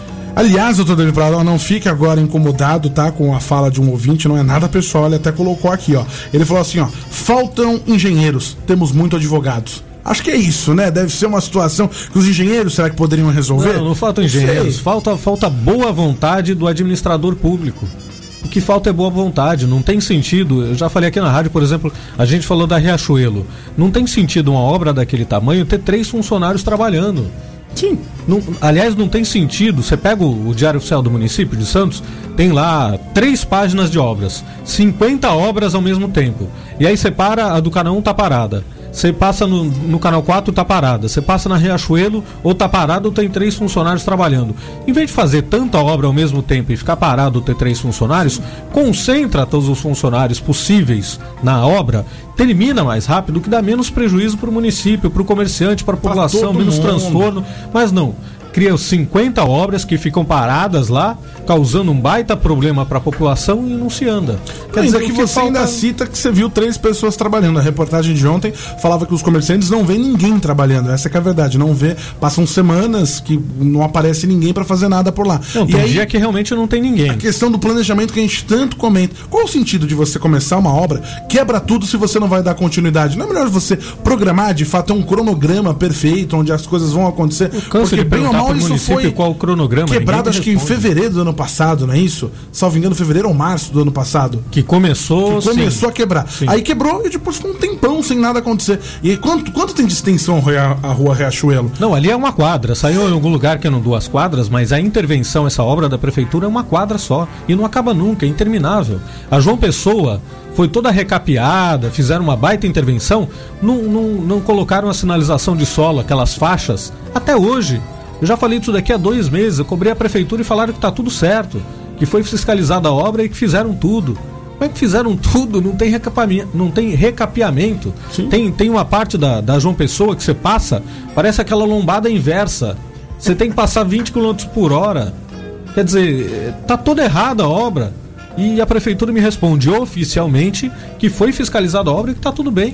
Aliás, doutor David Prado, não fique agora incomodado, tá, com a fala de um ouvinte, não é nada pessoal, ele até colocou aqui, ó. Ele falou assim, ó, faltam engenheiros, temos muito advogados. Acho que é isso, né? Deve ser uma situação que os engenheiros, será que poderiam resolver? Não, não faltam engenheiros, falta, falta boa vontade do administrador público. O que falta é boa vontade, não tem sentido. Eu já falei aqui na rádio, por exemplo, a gente falou da Riachuelo. Não tem sentido uma obra daquele tamanho ter três funcionários trabalhando. Sim. Não, aliás, não tem sentido. Você pega o, o Diário Oficial do Município de Santos, tem lá três páginas de obras, cinquenta obras ao mesmo tempo. E aí você para, a do canal um tá parada. Você passa no, no canal quatro, tá parada. Você passa na Riachuelo, ou tá parado ou tem três funcionários trabalhando. Em vez de fazer tanta obra ao mesmo tempo e ficar parado ou ter três funcionários, concentra todos os funcionários possíveis na obra, termina mais rápido, que dá menos prejuízo para o município, para o comerciante, para a população, menos mundo. transtorno. Mas não. Cria cinquenta obras que ficam paradas lá, causando um baita problema para a população e não se anda. Quer dizer que, que você falta... ainda cita que você viu três pessoas trabalhando. A reportagem de ontem falava que os comerciantes não vêem ninguém trabalhando. Essa que é a verdade. Não vê, passam semanas que não aparece ninguém para fazer nada por lá. Não, tem um dia que realmente não tem ninguém. A questão do planejamento que a gente tanto comenta. Qual o sentido de você começar uma obra, quebra tudo se você não vai dar continuidade? Não é melhor você programar, de fato, um cronograma perfeito, onde as coisas vão acontecer? Porque bem ou mal isso foi qual o cronograma, quebrado, acho que em fevereiro do ano passado, não é isso? Salvo engano, fevereiro ou março do ano passado. Que começou, que começou sim. a quebrar. Sim. Aí quebrou e depois ficou um tempão sem nada acontecer. E aí, quanto, quanto tem de extensão a, a rua Riachuelo? Não, ali é uma quadra. Saiu em algum lugar que eram duas quadras, mas a intervenção, essa obra da prefeitura é uma quadra só. E não acaba nunca, é interminável. A João Pessoa foi toda recapeada, fizeram uma baita intervenção, não, não, não colocaram a sinalização de solo, aquelas faixas, até hoje. Eu já falei disso daqui há dois meses, eu cobrei a prefeitura e falaram que está tudo certo, que foi fiscalizada a obra e que fizeram tudo. Como é que fizeram tudo? Não tem recapeamento, não tem recapeamento. Tem, tem uma parte da, da João Pessoa que você passa, parece aquela lombada inversa. Você tem que passar vinte quilômetros por hora. Quer dizer, tá toda errada a obra. E a prefeitura me responde oficialmente que foi fiscalizada a obra e que tá tudo bem.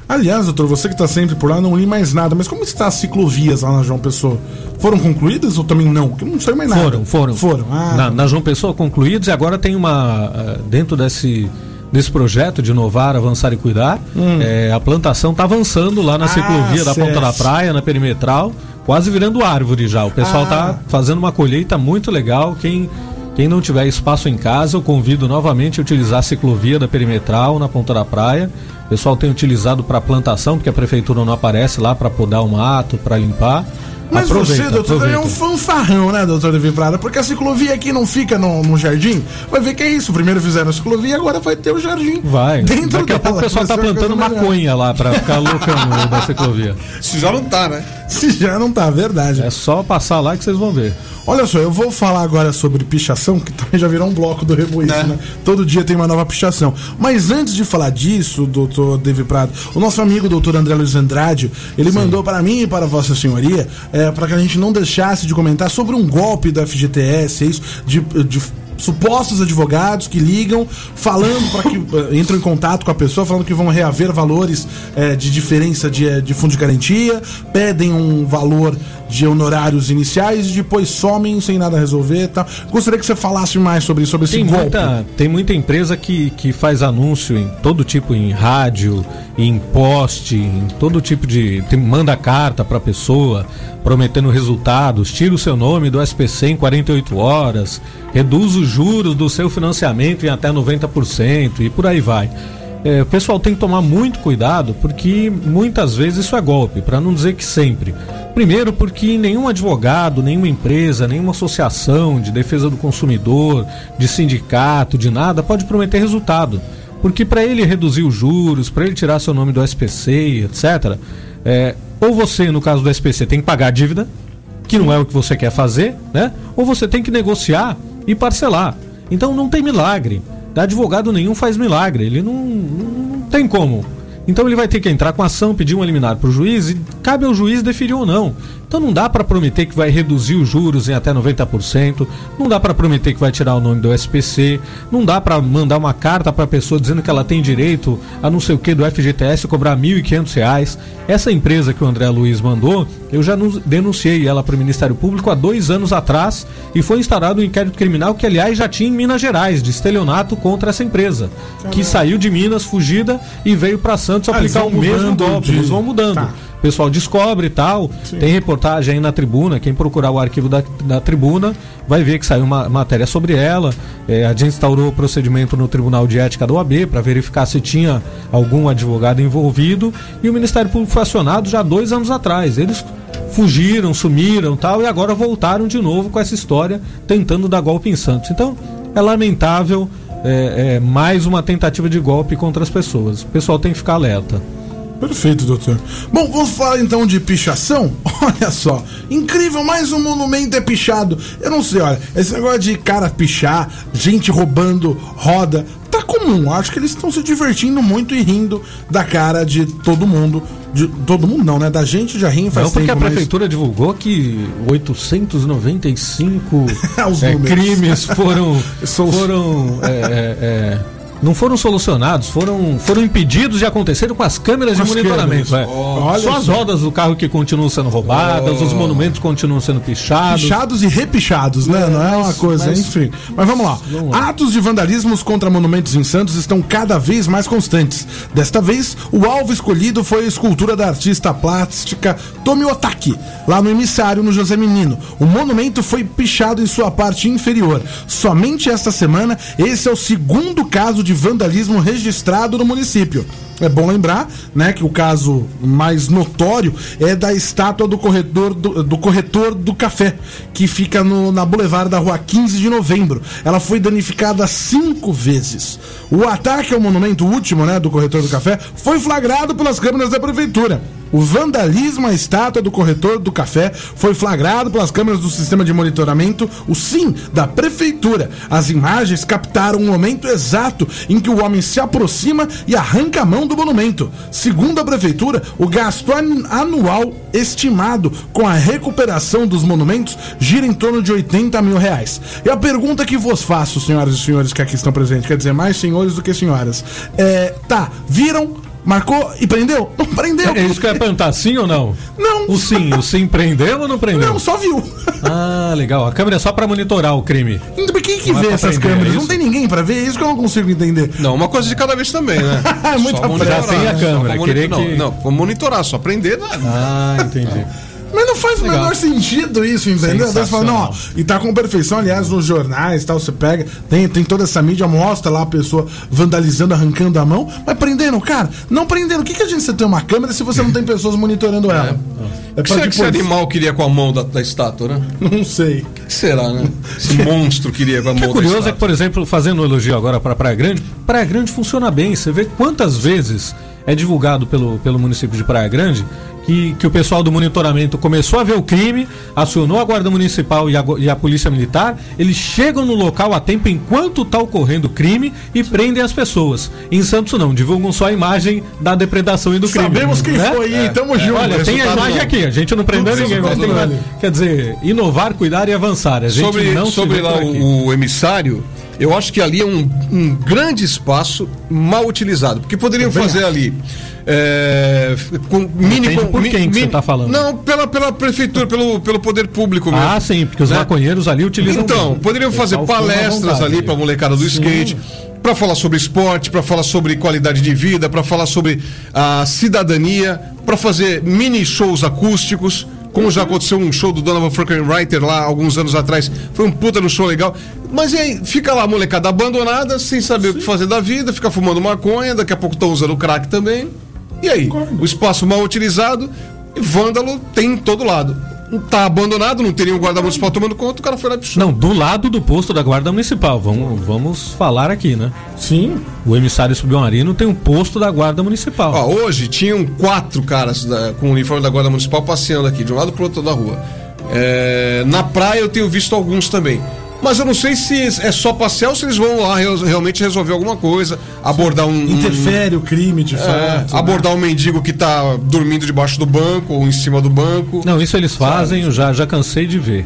Aliás, doutor, você que tá sempre por lá, não li mais nada, mas como está as ciclovias lá na João Pessoa? Foram concluídas ou também não? Porque eu não sei mais nada. Foram, foram. Foram. Ah, na, na João Pessoa concluídos, e agora tem uma, dentro desse... desse projeto de inovar, avançar e cuidar, hum. é, a plantação está avançando lá na ah, ciclovia da Ponta da Praia, na perimetral, quase virando árvore já. O pessoal está ah. fazendo uma colheita muito legal. Quem, quem não tiver espaço em casa, eu convido novamente a utilizar a ciclovia da perimetral na Ponta da Praia. O pessoal tem utilizado para plantação, porque a prefeitura não aparece lá para podar o mato, para limpar. Mas aproveita, você, doutor, aproveita. é um fanfarrão, né, doutor Davi Prada? Porque a ciclovia aqui não fica no, no jardim. Vai ver que é isso. Primeiro fizeram a ciclovia, agora vai ter o jardim. Vai. Dentro Daqui dela. a pouco o pessoal tá plantando maconha lá pra ficar louca no, da ciclovia. Se já não tá, né? Se já não tá, verdade. É só passar lá que vocês vão ver. Olha só, eu vou falar agora sobre pichação, que também já virou um bloco do Reboíço, é. né? Todo dia tem uma nova pichação. Mas antes de falar disso, doutor Davi Prado, o nosso amigo doutor André Luiz Andrade, ele Sim. mandou para mim e para Vossa Senhoria, é, para que a gente não deixasse de comentar sobre um golpe da F G T S, é isso, de... de supostos advogados que ligam falando para que uh, entram em contato com a pessoa, falando que vão reaver valores uh, de diferença de, de fundo de garantia, pedem um valor de honorários iniciais e depois somem sem nada resolver, tá? Gostaria que você falasse mais sobre isso, sobre tem esse muita, golpe. Tem muita empresa que, que faz anúncio em todo tipo, em rádio, em poste, em todo tipo de... Tem, manda carta para a pessoa prometendo resultados, tira o seu nome do S P C em quarenta e oito horas, reduz os juros do seu financiamento em até noventa por cento e por aí vai. É, o pessoal tem que tomar muito cuidado, porque muitas vezes isso é golpe, para não dizer que sempre. Primeiro porque nenhum advogado, nenhuma empresa, nenhuma associação de defesa do consumidor, de sindicato, de nada, pode prometer resultado. Porque para ele reduzir os juros, para ele tirar seu nome do S P C, etcétera, é, ou você, no caso do S P C, tem que pagar a dívida, que não é o que você quer fazer, né? Ou você tem que negociar e parcelar. Então não tem milagre. Advogado nenhum faz milagre. Ele não, não tem como. Então ele vai ter que entrar com ação, pedir um liminar para o juiz e cabe ao juiz definir ou não. Então não dá para prometer que vai reduzir os juros em até noventa por cento, não dá para prometer que vai tirar o nome do S P C, não dá para mandar uma carta para a pessoa dizendo que ela tem direito a não sei o que do F G T S cobrar mil e quinhentos reais. Essa empresa que o André Luiz mandou, eu já denunciei ela para o Ministério Público há dois anos atrás e foi instaurado um inquérito criminal que, aliás, já tinha em Minas Gerais, de estelionato contra essa empresa, que saiu de Minas, fugida, e veio para Santos ah, aplicar o mesmo golpe. Eles vão mudando. Tá. O pessoal descobre e tal. Sim. Tem reportagem aí na Tribuna. Quem procurar o arquivo da, da Tribuna vai ver que saiu uma matéria sobre ela. É, a gente instaurou o procedimento no Tribunal de Ética da O A B para verificar se tinha algum advogado envolvido. E o Ministério Público foi acionado já dois anos atrás. Eles fugiram, sumiram tal, e agora voltaram de novo com essa história, tentando dar golpe em Santos. Então, é lamentável, é, é mais uma tentativa de golpe contra as pessoas. O pessoal tem que ficar alerta. Perfeito, doutor. Bom, vamos falar então de pichação? Olha só, incrível, mais um monumento é pichado. Eu não sei, olha, esse negócio de cara pichar, gente roubando roda, tá comum. Acho que eles estão se divertindo muito e rindo da cara de todo mundo. De todo mundo não, né? Da gente já ri faz não, porque tempo, a prefeitura mas... divulgou que oitocentos e noventa e cinco Os é, crimes foram... foram é, é, é, não foram solucionados, foram, foram impedidos de acontecer com as câmeras com de monitoramento. É. Oh, só as rodas do carro que continuam sendo roubadas, oh. os monumentos continuam sendo pichados. Pichados e repichados, né? É, não é uma coisa, mas, enfim. Mas vamos lá. Vamos lá. Atos de vandalismos contra monumentos em Santos estão cada vez mais constantes. Desta vez, o alvo escolhido foi a escultura da artista plástica Tomi Otaki, lá no emissário, no José Menino. O monumento foi pichado em sua parte inferior. Somente esta semana, esse é o segundo caso de de vandalismo registrado no município. É bom lembrar, né, que o caso mais notório é da estátua do corretor do, do, corretor do café, que fica no, na Boulevard da Rua quinze de novembro. Ela foi danificada cinco vezes. O ataque ao monumento último, né, do corretor do café foi flagrado pelas câmeras da prefeitura. O vandalismo à estátua do corretor do café foi flagrado pelas câmeras do sistema de monitoramento, o SIM, da prefeitura. As imagens captaram o momento exato em que o homem se aproxima e arranca a mão do monumento. Segundo a prefeitura, o gasto anual estimado com a recuperação dos monumentos gira em torno de oitenta mil reais. E a pergunta que vos faço, senhoras e senhores que aqui estão presentes, quer dizer, mais senhores do que senhoras, é, tá, viram Marcou e prendeu? Não prendeu. É isso que eu ia perguntar, sim ou não? Não. O sim, o sim prendeu ou não prendeu? Não, só viu. Ah, legal. A câmera é só pra monitorar o crime. Então, quem que Não é vê pra essas prender, câmeras? é Não isso? tem ninguém pra ver, é isso que eu não consigo entender. Não, uma coisa de cada vez também, né? É muita Só monitorar, Já tem a só câmera, pra querer monitor- que- Não, não, monitorar, só prender nada. Ah, entendi. Mas não faz Legal. o menor sentido isso, entendeu? Daí você fala, não, ó, e tá com perfeição, aliás, nos jornais tal, você pega, tem, tem toda essa mídia, mostra lá a pessoa vandalizando, arrancando a mão, mas prendendo, cara, não prendendo. O que, que a gente você tem uma câmera se você não tem pessoas monitorando ela? É O que será que esse animal queria com a mão da, da estátua, né? Não sei. O que será, né? Esse monstro queria com a O que mão é da curioso é estátua. que, por exemplo, fazendo um elogio agora para Praia Grande, Praia Grande funciona bem. Você vê quantas vezes é divulgado pelo, pelo município de Praia Grande que, que o pessoal do monitoramento começou a ver o crime, acionou a Guarda Municipal e a, e a Polícia Militar, eles chegam no local a tempo enquanto está ocorrendo o crime e prendem as pessoas. Em Santos não, divulgam só a imagem da depredação e do crime. Sabemos quem né? foi, hein? Tamo junto. Olha, tem a Resultado imagem não. aqui, a gente não prendeu Tudo ninguém, mas tem resultado lá. não. Quer dizer, inovar, cuidar e avançar. A gente Sobre, não se sobre vê lá por aqui. o, o emissário, eu acho que ali é um, um grande espaço mal utilizado. Porque poderiam Também fazer acho. ali. É, com mini, Depende por mi- quem que mi- você tá falando. Não, pela, pela prefeitura, pelo, pelo poder público mesmo. Ah, sim, porque os né? maconheiros ali utilizam. Então, bem. poderiam O fazer pessoal fuma à palestras vontade. ali pra molecada do Sim. skate, pra falar sobre esporte, pra falar sobre qualidade de vida, pra falar sobre a cidadania, pra fazer mini shows acústicos. Como já aconteceu um show do Donovan Frankenreiter lá alguns anos atrás, foi um puta no show legal. Mas e aí, fica lá a molecada abandonada, sem saber o que fazer da vida, fica fumando maconha, daqui a pouco estão usando crack também. E aí? O espaço mal utilizado e vândalo tem em todo lado. Tá abandonado, não teria um guarda municipal tomando conta, o cara foi lá pro Não, do lado do posto da Guarda Municipal. Vamos, vamos falar aqui, né? Sim. O emissário submarino tem um posto da Guarda Municipal. Ó, hoje tinham quatro caras da- com o uniforme da Guarda Municipal passeando aqui, de um lado pro outro da rua. É, na praia eu tenho visto alguns também. Mas eu não sei se é só passear ou se eles vão lá re- realmente resolver alguma coisa, abordar um. um- Interfere o crime, de é, fato. abordar um mendigo que tá dormindo debaixo do banco ou em cima do banco. Não, isso eles fazem, eu já, já cansei de ver.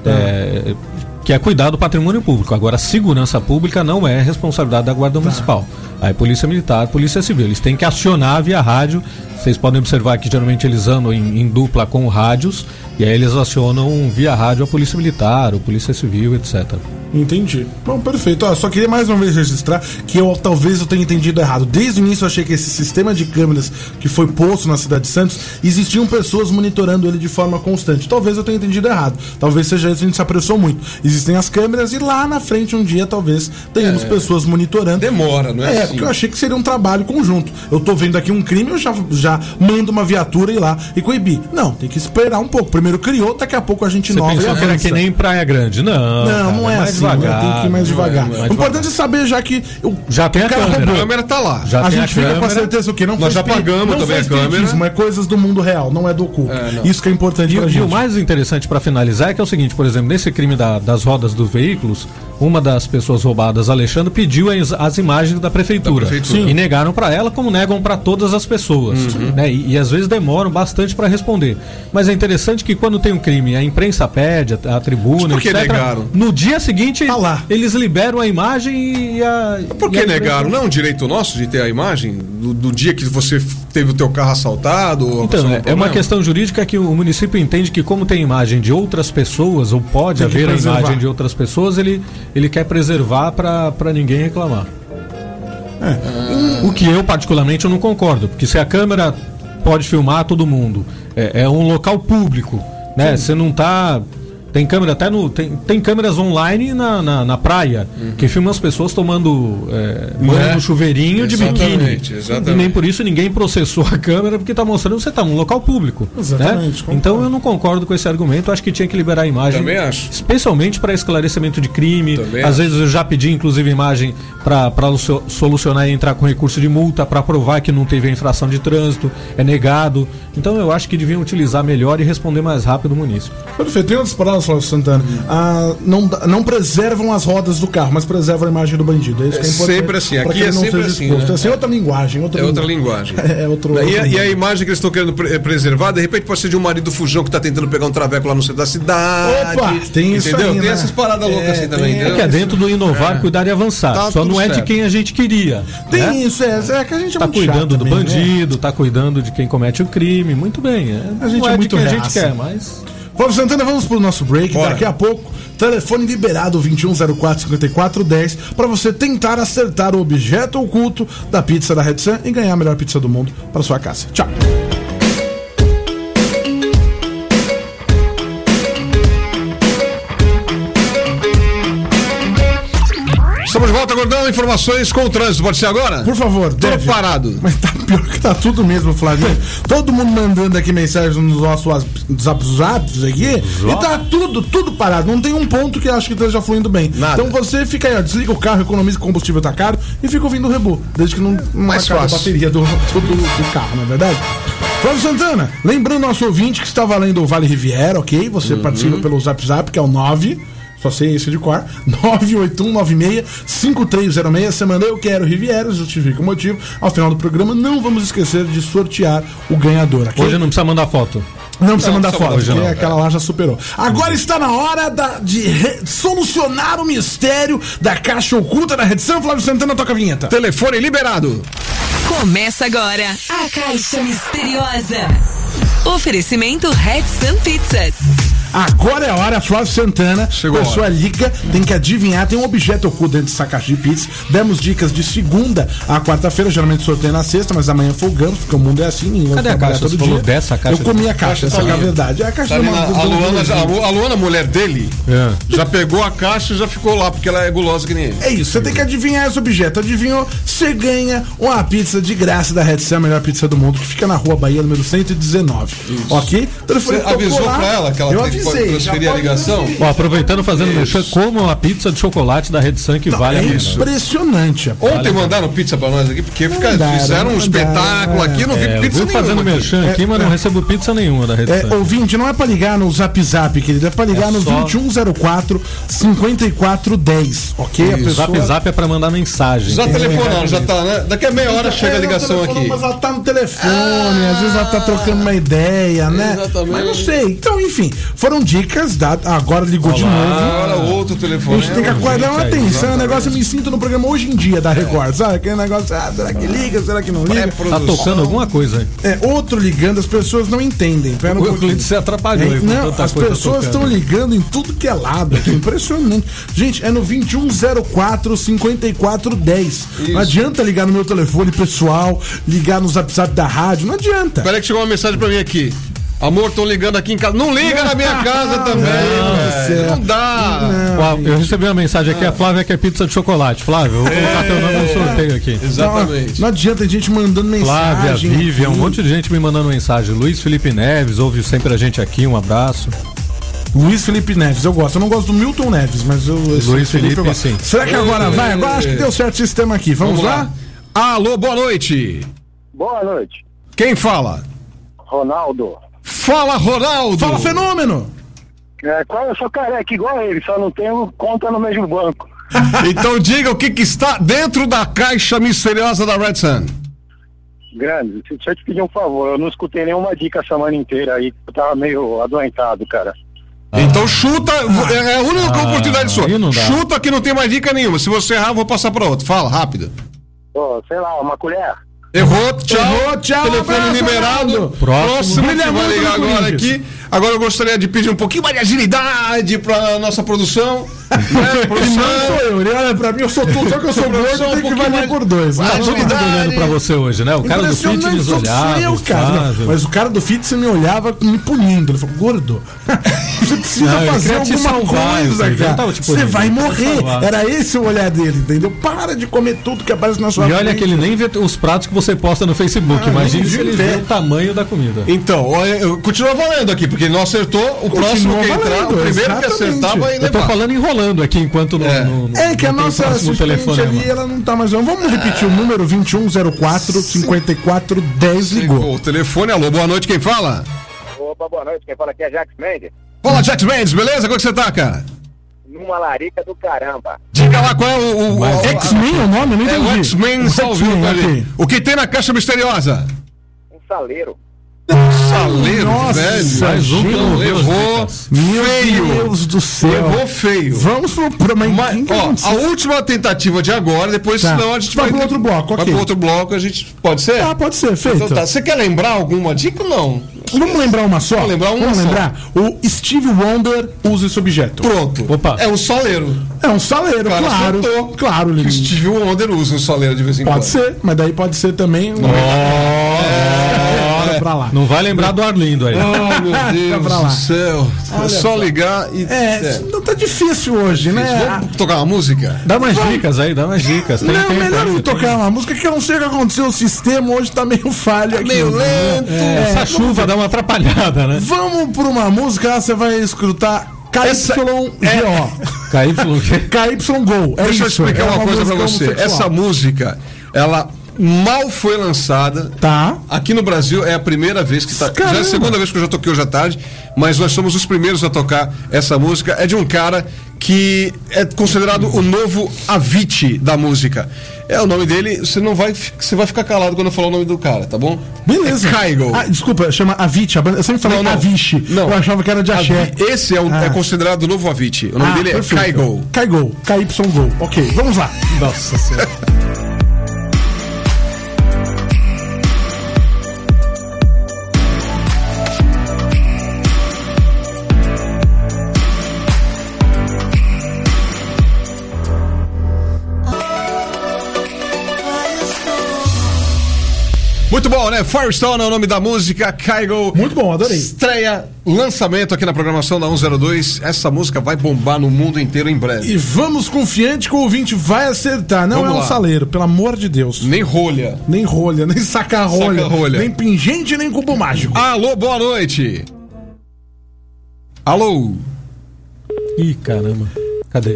É, que é cuidar do patrimônio público. Agora, a segurança pública não é responsabilidade da Guarda Municipal. Aí Polícia Militar, Polícia Civil. Eles têm que acionar via rádio. Vocês podem observar que geralmente eles andam em, em dupla com rádios. E aí eles acionam via rádio a Polícia Militar, a Polícia Civil, etcétera. Entendi. Bom, perfeito. Ó, só queria mais uma vez registrar que eu talvez eu tenha entendido errado. Desde o início eu achei que esse sistema de câmeras que foi posto na cidade de Santos, existiam pessoas monitorando ele de forma constante. Talvez eu tenha entendido errado. Talvez seja isso, a gente se apressou muito. Existem as câmeras e lá na frente um dia talvez tenhamos É. pessoas monitorando. Demora, não é É, assim? porque eu achei que seria um trabalho conjunto. Eu tô vendo aqui um crime, eu já, já mando uma viatura ir lá e coibir. Não, tem que esperar um pouco. Primeiro criou, daqui a pouco a gente Você inova e pensou que era avança. que nem Praia Grande? Não, Não, cara, não é mais assim, devagar, tem que ir mais devagar. mais o importante é saber já que o Já tem a o cara câmera. roubou. A câmera tá lá. Já a tem gente a fica com a câmera. certeza o que não Nós foi já espiri- pagamos não também foi a câmera. espiritismo, é coisas do mundo real, não é do cu. É, não. Isso que é importante E, pra o- e gente. o mais interessante para finalizar é que é o seguinte, por exemplo, nesse crime da- das rodas dos veículos, uma das pessoas roubadas, Alexandre, pediu as, as imagens da prefeitura, Da prefeitura. e negaram para ela, como negam para todas as pessoas, Uhum. né? E, e às vezes demoram bastante para responder. Mas é interessante que quando tem um crime, a imprensa pede, a, a tribuna, Mas por que etcétera, negaram? no dia seguinte Tá lá. eles liberam a imagem e a. Por e que a imprensa- negaram? Não é um direito nosso de ter a imagem do, do dia que você f- teve o teu carro assaltado? ou Então, passou um é, é uma problema? questão jurídica que o município entende que, como tem imagem de outras pessoas, ou pode Tem que haver a preservar. imagem de outras pessoas, ele, ele quer preservar para ninguém reclamar. É. O que eu, particularmente, eu não concordo, porque se a câmera pode filmar todo mundo, é, é um local público, né? Você não tá. Tem câmera até no. Tem, tem câmeras online na, na, na praia que filmam as pessoas tomando é, banho É, no chuveirinho de exatamente, biquíni. exatamente. E nem por isso ninguém processou a câmera porque está mostrando que você está num local público. Exatamente, Né? concordo. Então eu não concordo com esse argumento. Acho que tinha que liberar a imagem. Também acho. Especialmente para esclarecimento de crime. Também Às acho. vezes eu já pedi, inclusive, imagem para solucionar e entrar com recurso de multa, para provar que não teve a infração de trânsito, é negado. Então eu acho que deviam utilizar melhor e responder mais rápido o munícipe. Perfeito. Tem outras palavras pessoas, Flávio Santana, ah, não, não preservam as rodas do carro, mas preservam a imagem do bandido. É, isso é que é importante. Sempre assim, pra aqui que ele é não sempre seja assim. exposto. Né? Assim, é outra linguagem. Outra é outra linguagem. linguagem. É, outro, e, outro a, e a imagem que eles estão querendo pre- preservar, de repente pode ser de um marido fujão que está tentando pegar um traveco lá no centro da cidade. Opa, tem isso entendeu? aí, Tem né? essas paradas loucas É, assim também. tem- É que é dentro do inovar, É. cuidar e avançar. Tá Só tudo não é de certo. quem a gente queria. Tem né? isso, é, é que a gente é Tá muito cuidando chato do também, né? bandido, tá cuidando de quem comete o crime. Muito bem. É, A gente não é é muito de quem a gente reaça. quer, mas. Flávio Santana, vamos pro nosso break. Bora. Daqui a pouco, telefone liberado vinte e um zero quatro, cinquenta e quatro dez para você tentar acertar o objeto oculto da pizza da Red Sun e ganhar a melhor pizza do mundo para sua casa. Tchau. Estamos de volta, Gordão. Informações com o trânsito. Pode ser agora? Por favor, Tô deve. parado. Mas tá pior que tá tudo mesmo, Flavinho. Todo mundo mandando aqui mensagens nos nossos zap zaps aqui. E tá tudo, tudo parado. Não tem um ponto que eu acho que esteja fluindo bem. Nada. Então você fica aí, ó, desliga o carro, economiza que o combustível tá caro e fica ouvindo o Rebu. Desde que não, não Mais acabe a fácil. bateria do, do, do carro, não é verdade? Flávio Santana, lembrando nosso ouvinte que está valendo o Vale Riviera, ok? Você participa pelo Zap Zap, que é o nove. Só sei esse de cor. nove oito um nove seis cinco três zero seis. Você manda eu quero Riviera, justifica o motivo. Ao final do programa, não vamos esquecer de sortear o ganhador. Okay? Hoje não precisa mandar foto. Não precisa Não, mandar não foto, precisa porque mandar foto, aquela lá já superou. Agora está na hora da- de re- solucionar o mistério da caixa oculta da Red Sun. Flávio Santana, toca a vinheta. Telefone liberado. Começa agora a Caixa Misteriosa. Oferecimento Red Sun Pizza. Agora é a hora, Flávio Santana. Chegou a Pessoa hora. liga, tem que adivinhar. Tem um objeto oculto dentro dessa caixa de pizza. Demos dicas de segunda a quarta-feira. Geralmente sorteio na sexta, mas amanhã folgamos, porque o mundo é assim. Ninguém Cadê a trabalha caixa? todo Você dia. falou dessa caixa? Eu comi a caixa, Caixa essa tá que é a ali. verdade. É a caixa Tá do ali na- do- a, do- Luana, já- do- a Luana, mulher dele, É. já pegou a caixa e já ficou lá, porque ela é gulosa que nem ele. É isso, você tem que adivinhar esse objeto. Adivinhou? Você ganha uma pizza de graça da Red Sun, a melhor pizza do mundo, que fica na Rua Bahia, número cento e dezenove. Ok? Telefone Você tocou avisou lá. pra ela que ela Eu tem que avisei, transferir já a pode ligação? transferir. Ó, aproveitando fazendo merchan, como a pizza de chocolate da Red Sun que Não, vale a é pena. impressionante. rapaz. Ontem mandaram pizza pra nós aqui, porque fica, Mandaram, fizeram um mandaram, espetáculo é. aqui, eu não vi É, eu pizza vou fazendo nenhuma. merchan aqui, mas não recebo pizza nenhuma da Red É, Sun. ouvinte, não é pra ligar no Zap Zap, querido, é pra ligar É no só- vinte e um zero quatro, cinquenta e quatro dez, ok? A O pessoa... Zap Zap é pra mandar mensagem. Já Tem- telefonaram, já tá, né? Daqui a meia hora É, chega a ela ligação telefonou, aqui. Mas ela tá no telefone, às vezes ela tá trocando uma ideia, né? Exatamente. Mas não sei. Então, enfim, foram dicas dadas. Agora ligou de novo. Agora outro A telefone. gente tem que acordar uma gente, aí, atenção. É um negócio, eu me sinto no programa hoje em dia da Record, sabe? Aquele negócio, ah, será que liga, será que não liga? Tá tocando alguma coisa aí. É, outro ligando, as pessoas não entendem. Pera um O pouquinho. cliente se atrapalhou É, aí com não, tanta as coisa pessoas tocando. estão ligando em tudo que é lado. aqui, impressionante. Gente, é no vinte e um zero quatro, cinquenta e quatro dez. Isso. Não adianta ligar no meu telefone pessoal, ligar no Zap Zap da rádio, não adianta. Peraí que chegou uma mensagem pra mim aqui. Amor, estão ligando aqui em casa. Não liga na minha casa também, Não, velho. Não dá. Ó, eu recebi uma mensagem aqui, a Flávia quer pizza de chocolate. Flávia, eu vou colocar teu nome no sorteio aqui. Exatamente. Não, não adianta, tem gente mandando mensagem. Flávia, Vivian, um aqui. monte de gente me mandando mensagem. Luiz Felipe Neves, ouve sempre a gente aqui, um abraço. Luiz Felipe Neves, eu gosto. Eu não gosto do Milton Neves, mas eu. esse Luiz Felipe, eu gosto. sim. Será que agora Oi, vai? Agora oi. acho que deu certo o sistema aqui. Vamos, Vamos lá? lá. Alô, boa noite. Boa noite. Quem fala? Ronaldo. Fala, Ronaldo. Fala, fenômeno! É, qual eu sou careca igual ele, só não tenho conta no mesmo banco. Então diga o que, que está dentro da caixa misteriosa da Red Sun. Grande, deixa eu te pedir um favor, eu não escutei nenhuma dica a semana inteira aí, eu tava meio adoentado, cara. Então chuta, é a única Ah, oportunidade sua. aí não dá. Chuta que não tem mais dica nenhuma. Se você errar, eu vou passar para outro. Fala, rápido. Pô, sei lá, uma colher. Errou, tchau. Errou, tchau, Telefone abraço, liberado. Ronaldo. Próximo. que Brilha vai muito ligar no agora Corinthians. aqui. Agora eu gostaria de pedir um pouquinho mais de agilidade pra nossa produção. Né, produção. Não sou eu, ele olha pra mim, eu sou tudo, só que eu sou gordo, eu um tenho que pouquinho valer mais- por dois. mais Não, Todo mundo agilidade. olhando pra você hoje, né? O cara do Impressionante, fitness só que sou olhava. eu, cara. Não, Flávio. mas o cara do fitness me olhava me punindo. Ele falou, gordo, você precisa Não, ele fazer queria te alguma salvar, coisa, ele cara. tava te Você punindo, vai ele queria morrer. salvar. Era esse o olhar dele, entendeu? Para de comer tudo que aparece na sua E olha frente. que ele nem vê os pratos que você posta no Facebook. Ah, Imagina nem se ele vê. vê o tamanho da comida. Então, olha, eu- continua valendo aqui, porque ele não acertou. O Continua próximo que entrar, valendo, o primeiro exatamente. que acertar vai Eu tô levar. falando enrolando aqui enquanto no, É. no, no, É que a não tem nossa próximo assistente telefonema. ali, ela não tá mais... Vamos repetir o número vinte e um zero quatro, cinquenta e quatro dez, ligou. O telefone, alô, boa noite, quem fala? Opa, boa noite, quem fala aqui é Jax Mendes. Fala, Jack Mendes, beleza? Como é que você tá, cara? Numa larica do caramba. Diga lá qual é o... o, o X-Men é o nome? Não É entendi. o X-Men Salvio, ok. O que tem na caixa misteriosa? Um saleiro. Saleiro, Nossa, velho. Mais um que não gente. levou Meu feio. Deus do céu. Levou feio. Vamos pro... pro mas, Mas, quem que ó, aconteceu? a última tentativa de agora, depois Tá. senão a gente Vai vai... pro outro bloco, Vai ok. pro outro bloco, a gente... Pode ser? Ah, pode ser, feito. Então tá. Você quer lembrar alguma dica ou não? Vamos lembrar uma só? Vamos lembrar uma Vamos só. lembrar? O Steve Wonder usa esse objeto. Pronto. Opa. É um soleiro. É um saleiro, O cara claro. acertou. Claro, O Lili. Steve Wonder usa um soleiro de vez em Pode quando. ser, mas daí pode ser também... Um... Olha pra lá. Não vai lembrar do Arlindo aí. Ai, meu Fica pra Deus lá. do céu. Olha É só só. ligar e... É, não tá difícil hoje, né? Vamos tocar uma música? Dá umas dicas aí, dá umas dicas. Tem Não, tempo melhor ainda, não tem- tocar uma música que eu não sei o que aconteceu. O sistema hoje tá meio falho aqui. meio lento. É, Essa chuva dá uma atrapalhada, né? Vamos pra uma música, você vai escutar K Y G O. K Y o quê? K Y Go. É Deixa eu isso, explicar é uma coisa pra música você. homossexual. Essa música, ela mal foi lançada. Tá. Aqui no Brasil é a primeira vez que tá. Caramba. Já é a segunda vez que eu já toquei hoje à tarde, mas nós somos os primeiros a tocar essa música. É de um cara que é considerado o novo Avicii da música. É o nome dele, você não vai, você vai ficar calado quando eu falar o nome do cara, tá bom? Beleza. É Kygo. Ah, desculpa, chama Avicii. a banda- Eu sempre falei Não, não. Avicii. Não. Eu achava que era de axé. Avi- Esse é, o- Ah. é considerado o novo Avicii. O nome Ah, dele é perfeito. Kygo. Kygo. K Y Go. Ok, vamos lá. Nossa senhora. Muito bom, né? Firestone é o nome da música, Kygo. Muito bom, adorei. Estreia, lançamento aqui na programação da cento e dois. Essa música vai bombar no mundo inteiro em breve. E vamos confiante que o ouvinte vai acertar. Não Vamos é um lá. saleiro, pelo amor de Deus. Nem rolha. Nem rolha, nem saca-rolha. Saca-rolha. Nem pingente, nem cubo mágico. Alô, boa noite. Alô. Ih, caramba. Cadê?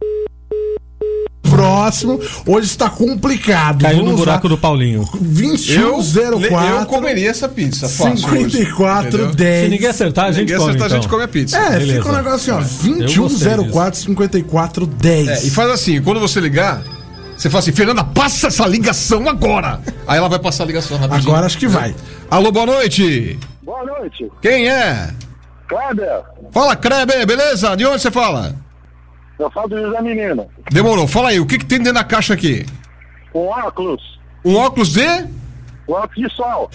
Próximo. Hoje está complicado. Caiu Vamos no buraco lá. do Paulinho. vinte e um zero quatro. eu comeria essa pizza fácil cinquenta e quatro hoje, entendeu? dez. Se ninguém acertar, a gente Ninguém come, acertar, a gente então. come a pizza. É, Beleza. fica um negócio assim, ó. Eu vinte e um gostei zero quatro, cinquenta e quatro dez. É, e faz assim, quando você ligar, você fala assim, Fernanda, passa essa ligação agora. Aí ela vai passar a ligação rapidinho. Agora acho que vai. Alô, boa noite. Boa noite. Quem é? Kleber, Fala, Kleber, beleza? De onde você fala? eu falo do José Menino. Demorou, fala aí, o que, que tem dentro da caixa aqui? Um óculos. Um óculos de? Um óculos de sol.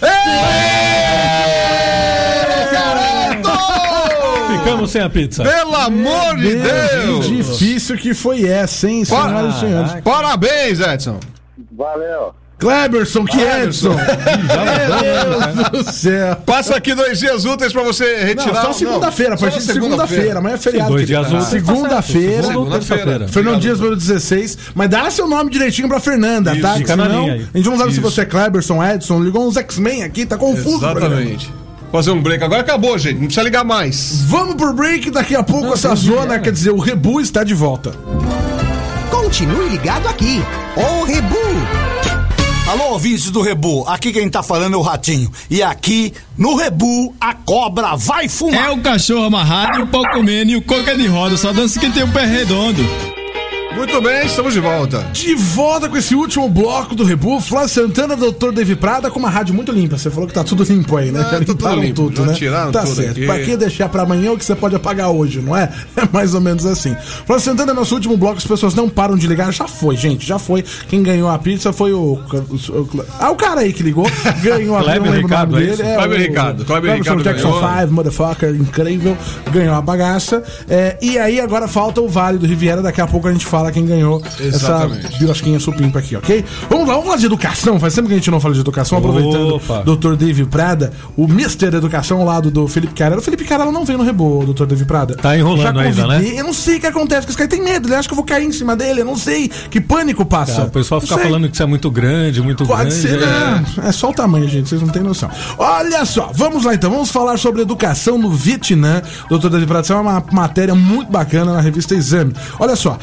Ficamos sem a pizza. Pelo amor de Deus! Que difícil que foi essa, hein, senhoras e senhores. Parabéns, Edson. Valeu. Cleberson, que Cleberson. Edson. Meu Deus do céu. Passa aqui dois dias úteis pra você Não, retirar. só segunda-feira, a só partir de segunda-feira. segunda-feira. Amanhã é feriado. Dois querido. dias úteis, Segunda-feira. tá certo. Segunda-feira. Fernando Dias, número dezesseis. Mas dá seu nome direitinho pra Fernanda, tá? fica na Senão, linha aí. a gente não sabe se Isso. você é Cleberson, Edson, ligou uns X-Men aqui, tá confuso. o programa. Exatamente. Fazer um break. Agora acabou, gente. Não precisa ligar mais. Vamos pro break, daqui a pouco essa zona, quer dizer, o Rebu está de volta. Continue ligado aqui. O Rebu. Alô, ouvintes do Rebu, aqui quem tá falando é o Ratinho. E aqui, no Rebu, a cobra vai fumar. É o cachorro amarrado, o pau comendo e o coco é de roda, só dança quem tem o pé redondo. Muito bem, estamos de volta. De volta com esse último bloco do Rebu, Flávio Santana, doutor David Prada, com uma rádio muito limpa. Você falou que tá tudo limpo aí, né? Ah, tá tudo Limparam limpo, tudo, já né? tiraram tá tudo certo. aqui. Pra que deixar pra amanhã o que você pode apagar hoje, não é? É mais ou menos assim. Flávio Santana, nosso último bloco, as pessoas não param de ligar. Já foi, gente, já foi. Quem ganhou a pizza foi o... o, o ah, o cara aí que ligou. Ganhou a pizza, não lembro Ricardo, o nome é dele. isso? Kleber o- Ricardo, Kleber Ricardo Jackson ganhou. cinco, motherfucker, incrível. Ganhou a bagaça. É, e aí agora falta o Vale do Riviera. Daqui a pouco a gente fala quem ganhou Exatamente. essa birosquinha supimpa aqui, ok? Vamos lá, vamos falar de educação. Faz tempo que a gente não fala de educação. Aproveitando Opa. doutor David Prada, o mister Educação ao lado do Felipe Carella. O Felipe Carella não veio no Rebu, doutor David Prada. Tá enrolando Já ainda, convidei. né? Eu não sei o que acontece, porque esse cara tem medo. Ele acha que eu vou cair em cima dele. Eu não sei. Que pânico passa. É, o pessoal Não fica sei. falando que isso é muito grande, muito Pode grande. ser, é. não. É só o tamanho, gente. Vocês não têm noção. Olha só, vamos lá então. Vamos falar sobre educação no Vietnã. doutor David Prada, isso é uma matéria muito bacana na revista Exame. Olha só, a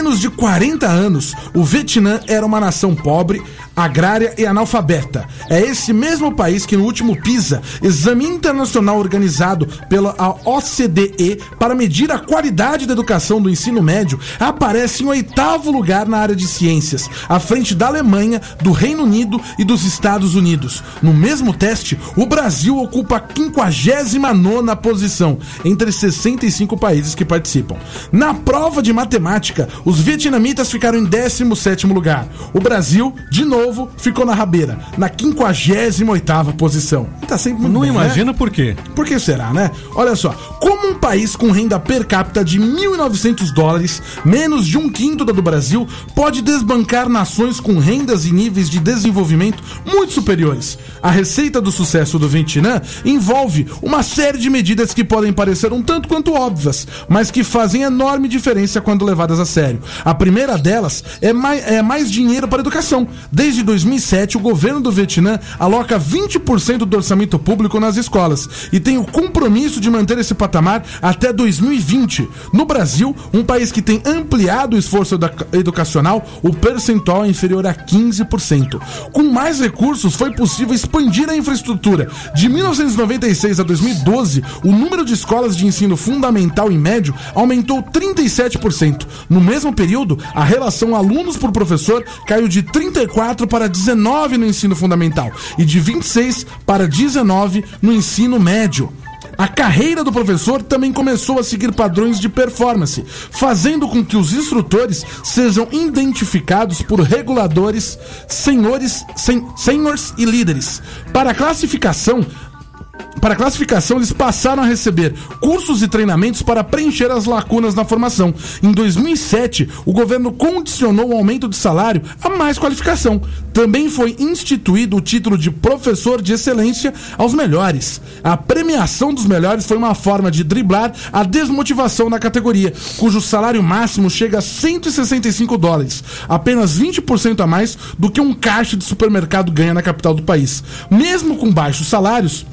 menos de quarenta anos, o Vietnã era uma nação pobre, agrária e analfabeta. É esse mesmo país que no último PISA, exame internacional organizado pela O C D E para medir a qualidade da educação do ensino médio, aparece em oitavo lugar na área de ciências, à frente da Alemanha, do Reino Unido e dos Estados Unidos. No mesmo teste, o Brasil ocupa a quinquagésima nona posição entre sessenta e cinco países que participam. Na prova de matemática, os vietnamitas ficaram em décimo sétimo lugar. O Brasil, de novo, ficou na rabeira, na quinquagésima oitava posição. Tá sempre muito Não bem, imagina né? por quê. Por que será, né? Olha só, como um país com renda per capita de mil e novecentos dólares, menos de um quinto da do Brasil, pode desbancar nações com rendas e níveis de desenvolvimento muito superiores? A receita do sucesso do Vietnã envolve uma série de medidas que podem parecer um tanto quanto óbvias, mas que fazem enorme diferença quando levadas a sério. A primeira delas é mais, é mais dinheiro para a educação. Desde dois mil e sete, o governo do Vietnã aloca vinte por cento do orçamento público nas escolas e tem o compromisso de manter esse patamar até dois mil e vinte. No Brasil, um país que tem ampliado o esforço educacional, o percentual é inferior a quinze por cento. Com mais recursos, foi possível expandir a infraestrutura. De mil novecentos e noventa e seis a dois mil e doze, o número de escolas de ensino fundamental e médio aumentou trinta e sete por cento. No mesmo período, a relação alunos por professor caiu de trinta e quatro para dezenove no ensino fundamental e de vinte e seis para dezenove no ensino médio. A carreira do professor também começou a seguir padrões de performance, fazendo com que os instrutores sejam identificados por reguladores, senhores, sen, seniors e líderes. Para a classificação, Para a classificação, eles passaram a receber cursos e treinamentos para preencher as lacunas na formação. Em dois mil e sete, o governo condicionou o aumento de salário a mais qualificação. Também foi instituído o título de professor de excelência aos melhores. A premiação dos melhores foi uma forma de driblar a desmotivação na categoria, cujo salário máximo chega a cento e sessenta e cinco dólares, apenas vinte por cento a mais do que um caixa de supermercado ganha na capital do país. Mesmo com baixos salários,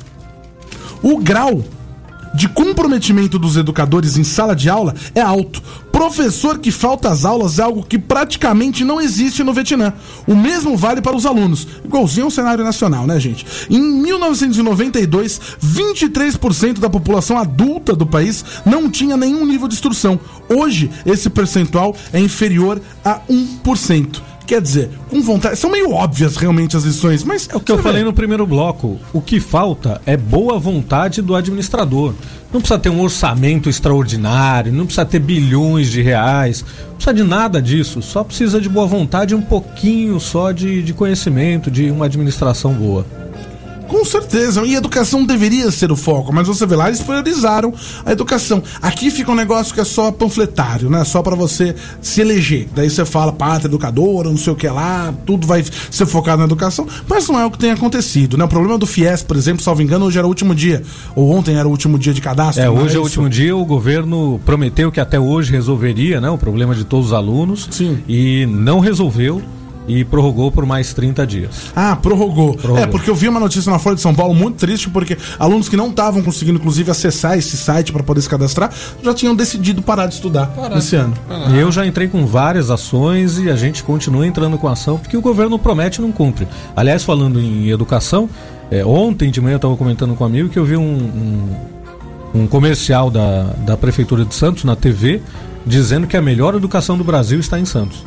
o grau de comprometimento dos educadores em sala de aula é alto. Professor que falta às aulas é algo que praticamente não existe no Vietnã. O mesmo vale para os alunos. Igualzinho ao cenário nacional, né, gente? Em mil novecentos e noventa e dois, vinte e três por cento da população adulta do país não tinha nenhum nível de instrução. Hoje, esse percentual é inferior a um por cento. Quer dizer, com vontade. São meio óbvias realmente as lições, mas. É o que eu falei no primeiro bloco. O que falta é boa vontade do administrador. Não precisa ter um orçamento extraordinário, não precisa ter bilhões de reais, não precisa de nada disso. Só precisa de boa vontade e um pouquinho só de, de conhecimento, de uma administração boa. Com certeza, e a educação deveria ser o foco, mas você vê lá, eles priorizaram a educação. Aqui fica um negócio que é só panfletário, né? Só pra você se eleger. Daí você fala pátria educadora, não sei o que lá, tudo vai ser focado na educação, mas não é o que tem acontecido, né? O problema do FIES, por exemplo, salvo engano, hoje era o último dia, ou ontem era o último dia de cadastro. É, hoje é o último dia, o governo prometeu que até hoje resolveria, né, o problema de todos os alunos. Sim. E não resolveu. E prorrogou por mais trinta dias. Ah, prorrogou. prorrogou. É, porque eu vi uma notícia na Folha de São Paulo muito triste, porque alunos que não estavam conseguindo, inclusive, acessar esse site para poder se cadastrar, já tinham decidido parar de estudar parar. esse ano. E eu já entrei com várias ações e a gente continua entrando com ação, porque o governo promete e não cumpre. Aliás, falando em educação, é, ontem de manhã eu estava comentando com um amigo que eu vi um, um, um comercial da, da Prefeitura de Santos na T V, dizendo que a melhor educação do Brasil está em Santos.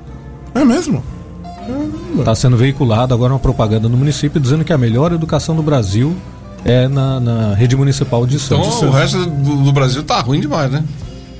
É mesmo? Está sendo veiculada agora uma propaganda no município dizendo que a melhor educação do Brasil é na, na rede municipal de Santos. Então o resto do, do Brasil tá ruim demais, né?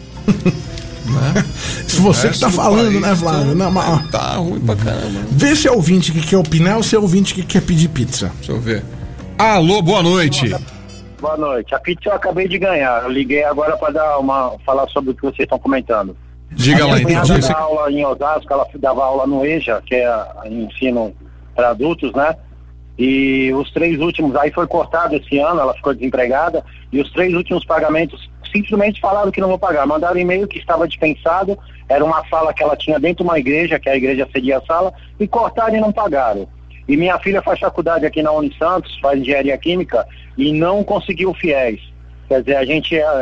né? Se você que tá falando, país, né, Flávio? Não, mas... Tá ruim pra caramba. Vê se é ouvinte que quer opinar ou se é ouvinte que quer pedir pizza. Deixa eu ver. Alô, boa noite. Boa noite. A pizza eu acabei de ganhar. Eu liguei agora para dar uma falar sobre o que vocês estão comentando. Diga lá, então. Ela dava aula em Osasco, ela dava aula no EJA, que é ensino para adultos, né? E os três últimos, aí foi cortado esse ano, ela ficou desempregada, e os três últimos pagamentos simplesmente falaram que não vou pagar. Mandaram um e-mail que estava dispensado, era uma sala que ela tinha dentro de uma igreja, que a igreja cedia a sala, e cortaram e não pagaram. E minha filha faz faculdade aqui na Unisantos, faz engenharia química, e não conseguiu o FIES. Quer dizer, a gente... É,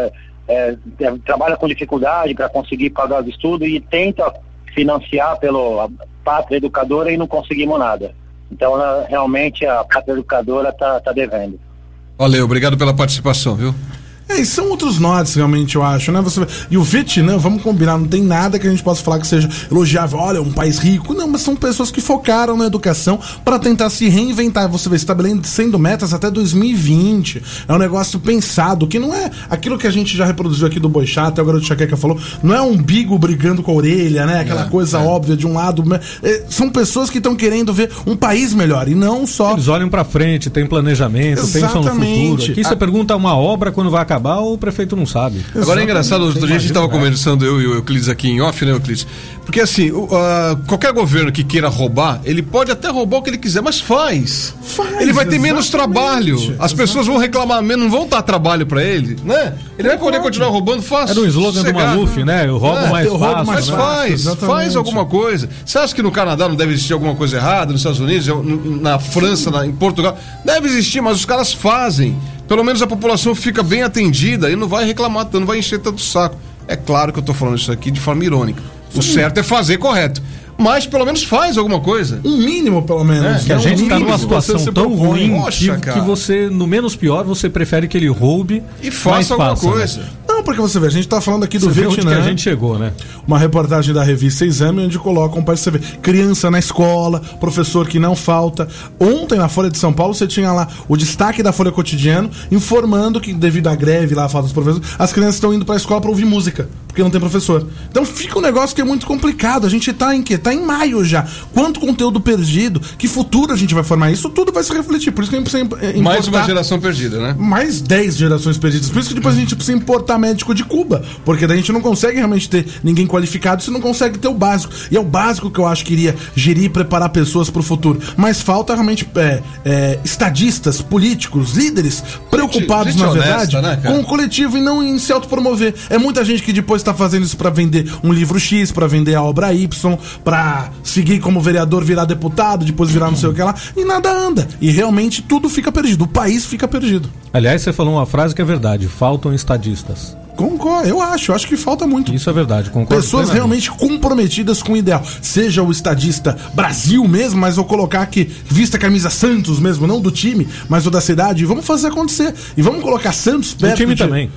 é, é, trabalha com dificuldade para conseguir pagar os estudos e tenta financiar pela Pátria Educadora e não conseguimos nada. Então, ela, realmente, a Pátria Educadora está tá devendo. Valeu, obrigado pela participação, viu? É, e são outros nortes, realmente, eu acho, né? Você... E o Vietnã, vamos combinar, não tem nada que a gente possa falar que seja elogiável. Olha, um país rico. Não, mas são pessoas que focaram na educação para tentar se reinventar. Você vê, estabelecendo metas até dois mil e vinte. É um negócio pensado, que não é aquilo que a gente já reproduziu aqui do Boixá, até o garoto Chaqueca falou, não é um umbigo brigando com a orelha, né? Aquela é, coisa é. óbvia de um lado. É, são pessoas que estão querendo ver um país melhor e não só... Eles olham para frente, tem planejamento, Exatamente. pensam no futuro. Aqui a... você pergunta uma obra quando vai acabar, o prefeito não sabe. Agora Exatamente. é engraçado, outro dia a gente estava conversando, eu e o Euclides aqui em off, né, Euclides? Porque assim, uh, qualquer governo que queira roubar, ele pode até roubar o que ele quiser, mas faz. faz ele vai ter exatamente. menos trabalho. As exatamente. pessoas vão reclamar menos, não vão dar trabalho para ele, né? Ele vai poder continuar roubando fácil. Era o slogan do Maluf, né? Eu roubo é, mais eu fácil. Mas faz, Exatamente. faz alguma coisa. Você acha que no Canadá não deve existir alguma coisa errada, nos Estados Unidos, na França, na, em Portugal? Deve existir, mas os caras fazem. Pelo menos a população fica bem atendida e não vai reclamar, não vai encher tanto o saco. É claro que eu tô falando isso aqui de forma irônica. O Sim. certo é fazer correto. Mas pelo menos faz alguma coisa. Um mínimo, pelo menos. É, que a gente tá numa situação tão ruim Poxa, que, que você, no menos pior, você prefere que ele roube e faça alguma faça, coisa. Né? Não, porque você vê, a gente tá falando aqui do você Vietnã. Vê onde que a gente chegou, né? Uma reportagem da revista Exame, onde colocam para você ver criança na escola, professor que não falta. Ontem, na Folha de São Paulo, você tinha lá o destaque da Folha Cotidiano, informando que, devido à greve lá, a falta dos professores, as crianças estão indo pra escola pra ouvir música, porque não tem professor. Então fica um negócio que é muito complicado. A gente tá em quê? Tá em maio já. Quanto conteúdo perdido, que futuro a gente vai formar? Isso tudo vai se refletir. Por isso que a gente precisa importar... Mais uma geração perdida, né? Mais dez gerações perdidas. Por isso que depois a gente precisa importar médico de Cuba, porque daí a gente não consegue realmente ter ninguém qualificado, se não consegue ter o básico. E é o básico que eu acho que iria gerir e preparar pessoas pro futuro. Mas falta realmente é, é, estadistas, políticos, líderes preocupados, gente, gente na verdade, honesta, né, com o coletivo e não em se autopromover. É muita gente que depois tá fazendo isso pra vender um livro X, pra vender a obra Y, pra seguir como vereador, virar deputado, depois virar não sei o que lá, e nada anda. E realmente tudo fica perdido. O país fica perdido. Aliás, você falou uma frase que é verdade: faltam estadistas. Concordo, eu acho, eu acho que falta muito. Isso é verdade, concordo. Pessoas realmente comprometidas com o ideal. Seja o estadista Brasil mesmo, mas vou colocar aqui, vista a camisa Santos mesmo, não do time, mas o da cidade. E vamos fazer acontecer. E vamos colocar Santos perto. Do time de... também.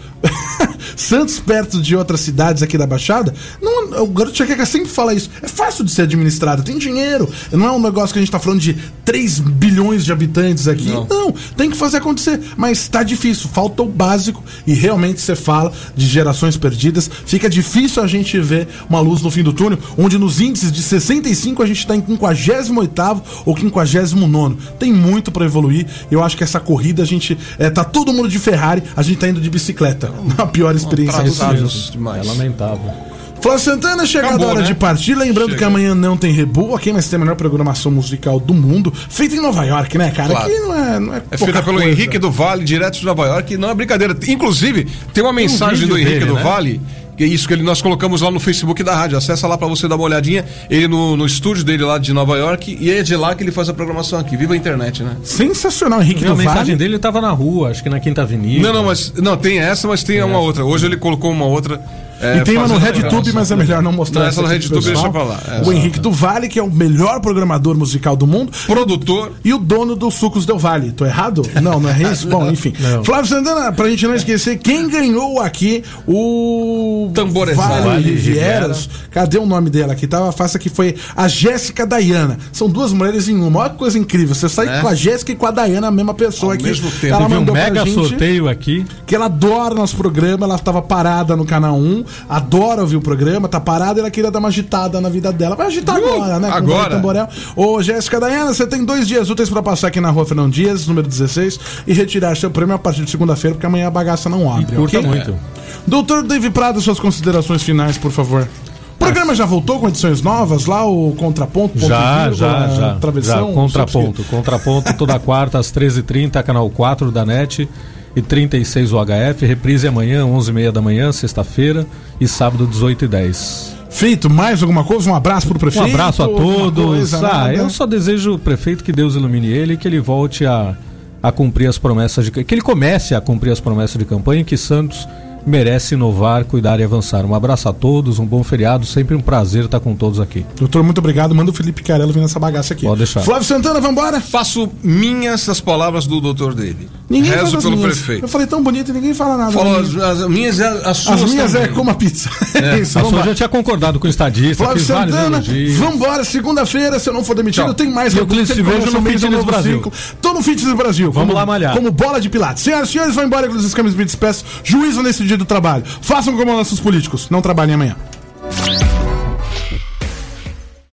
Santos perto de outras cidades aqui da Baixada. Não, o garoto Chaqueca sempre fala isso. É fácil de ser administrado, tem dinheiro. Não é um negócio que a gente tá falando de três bilhões de habitantes aqui. Não, não tem que fazer acontecer. Mas tá difícil, falta o básico. E realmente você fala de gerações perdidas, fica difícil a gente ver uma luz no fim do túnel, onde nos índices de sessenta e cinco a gente está em quinquagésimo oitavo ou quinquagésimo nono. Tem muito para evoluir. Eu acho que essa corrida a gente é, tá todo mundo de Ferrari, a gente tá indo de bicicleta. A pior experiência possível. É lamentável. Flávio Santana, chegada a hora né? de partir. Lembrando Chega. que amanhã não tem Rebu, aqui, mas tem a melhor programação musical do mundo, feita em Nova York, né, cara? Claro. Aqui não é, não é, é feita pelo coisa. Henrique do Vale, direto de Nova York, não é brincadeira. Inclusive, tem uma mensagem um do Henrique dele, do né? Vale, que é isso que ele, nós colocamos lá no Facebook da rádio. Acessa lá pra você dar uma olhadinha. Ele no, no estúdio dele lá de Nova York, e é de lá que ele faz a programação aqui. Viva a internet, né? Sensacional, Henrique do Vale. A mensagem dele tava na rua, acho que na Quinta Avenida. Não, não, mas não, tem essa, mas tem é. uma outra. Hoje ele colocou uma outra. É, e tem uma no RedTube, mas é melhor não mostrar. Não, essa no RedTube deixa pra lá. É, o Henrique do Vale, que é o melhor programador musical do mundo. Produtor. E o dono do Sucos Del Vale. Tô errado? Não, não é isso? Bom, enfim. Não. Flávio Santana, pra gente não esquecer, quem ganhou aqui o Tamborezado. Vale Rivieras. Cadê o nome dela aqui? Tava fácil aqui, foi a Jéssica Dayana. São duas mulheres em uma. Olha que coisa incrível. Você sai é. com a Jéssica e com a Dayana, a mesma pessoa Ao aqui. Mesmo tempo. Ela Teve mandou um mega gente, sorteio aqui. Que ela adora nosso programa, ela tava parada no canal um, adora ouvir o programa, tá parada e ela queria dar uma agitada na vida dela. Vai agitar uh, agora, né? Agora. Ô, Jéssica Dayana, você tem dois dias úteis pra passar aqui na rua Fernão Dias, número dezesseis, e retirar seu prêmio a partir de segunda-feira, porque amanhã a bagaça não abre. E curta okay? muito. É. Doutor David Prado, suas considerações finais, por favor. O programa já voltou com edições novas lá, o Contraponto? Ponto já, vírgula, já, já. Travessão, já. Contraponto. Contraponto toda quarta às treze e trinta, canal quatro da N E T e trinta e seis U H F. Reprise amanhã, onze e meia da manhã, sexta-feira, e sábado, dezoito e dez. Feito, mais alguma coisa? Um abraço pro prefeito? Um abraço a todos. Coisa, ah, eu só desejo, prefeito, que Deus ilumine ele e que ele volte a, a cumprir as promessas de... que ele comece a cumprir as promessas de campanha, que Santos merece inovar, cuidar e avançar. Um abraço a todos, um bom feriado, sempre um prazer estar com todos aqui. Doutor, muito obrigado. Manda o Felipe Carello vir nessa bagaça aqui. Pode deixar. Flávio Santana, vambora? Faço minhas as palavras do doutor dele. Ninguém Rezo faz as pelo minhas. prefeito. Eu falei tão bonito e ninguém fala nada. Falou as, as, as minhas e as suas as minhas também. é como a pizza. É. Isso, A vambora. sua já tinha concordado com o estadista, Flávio fiz vários Santana, elogios. vambora, segunda-feira, se eu não for demitido, Tchau. tem mais E eu te tem vejo promoção no mês de Fitness novo Brasil. ciclo. Tô no Fitness Brasil. Vamos como, lá malhar. Como bola de pilates. Senhoras e senhores, vão embora com os escamas de despeço. Juízo nesse dia do trabalho. Façam como nossos políticos. Não trabalhem amanhã.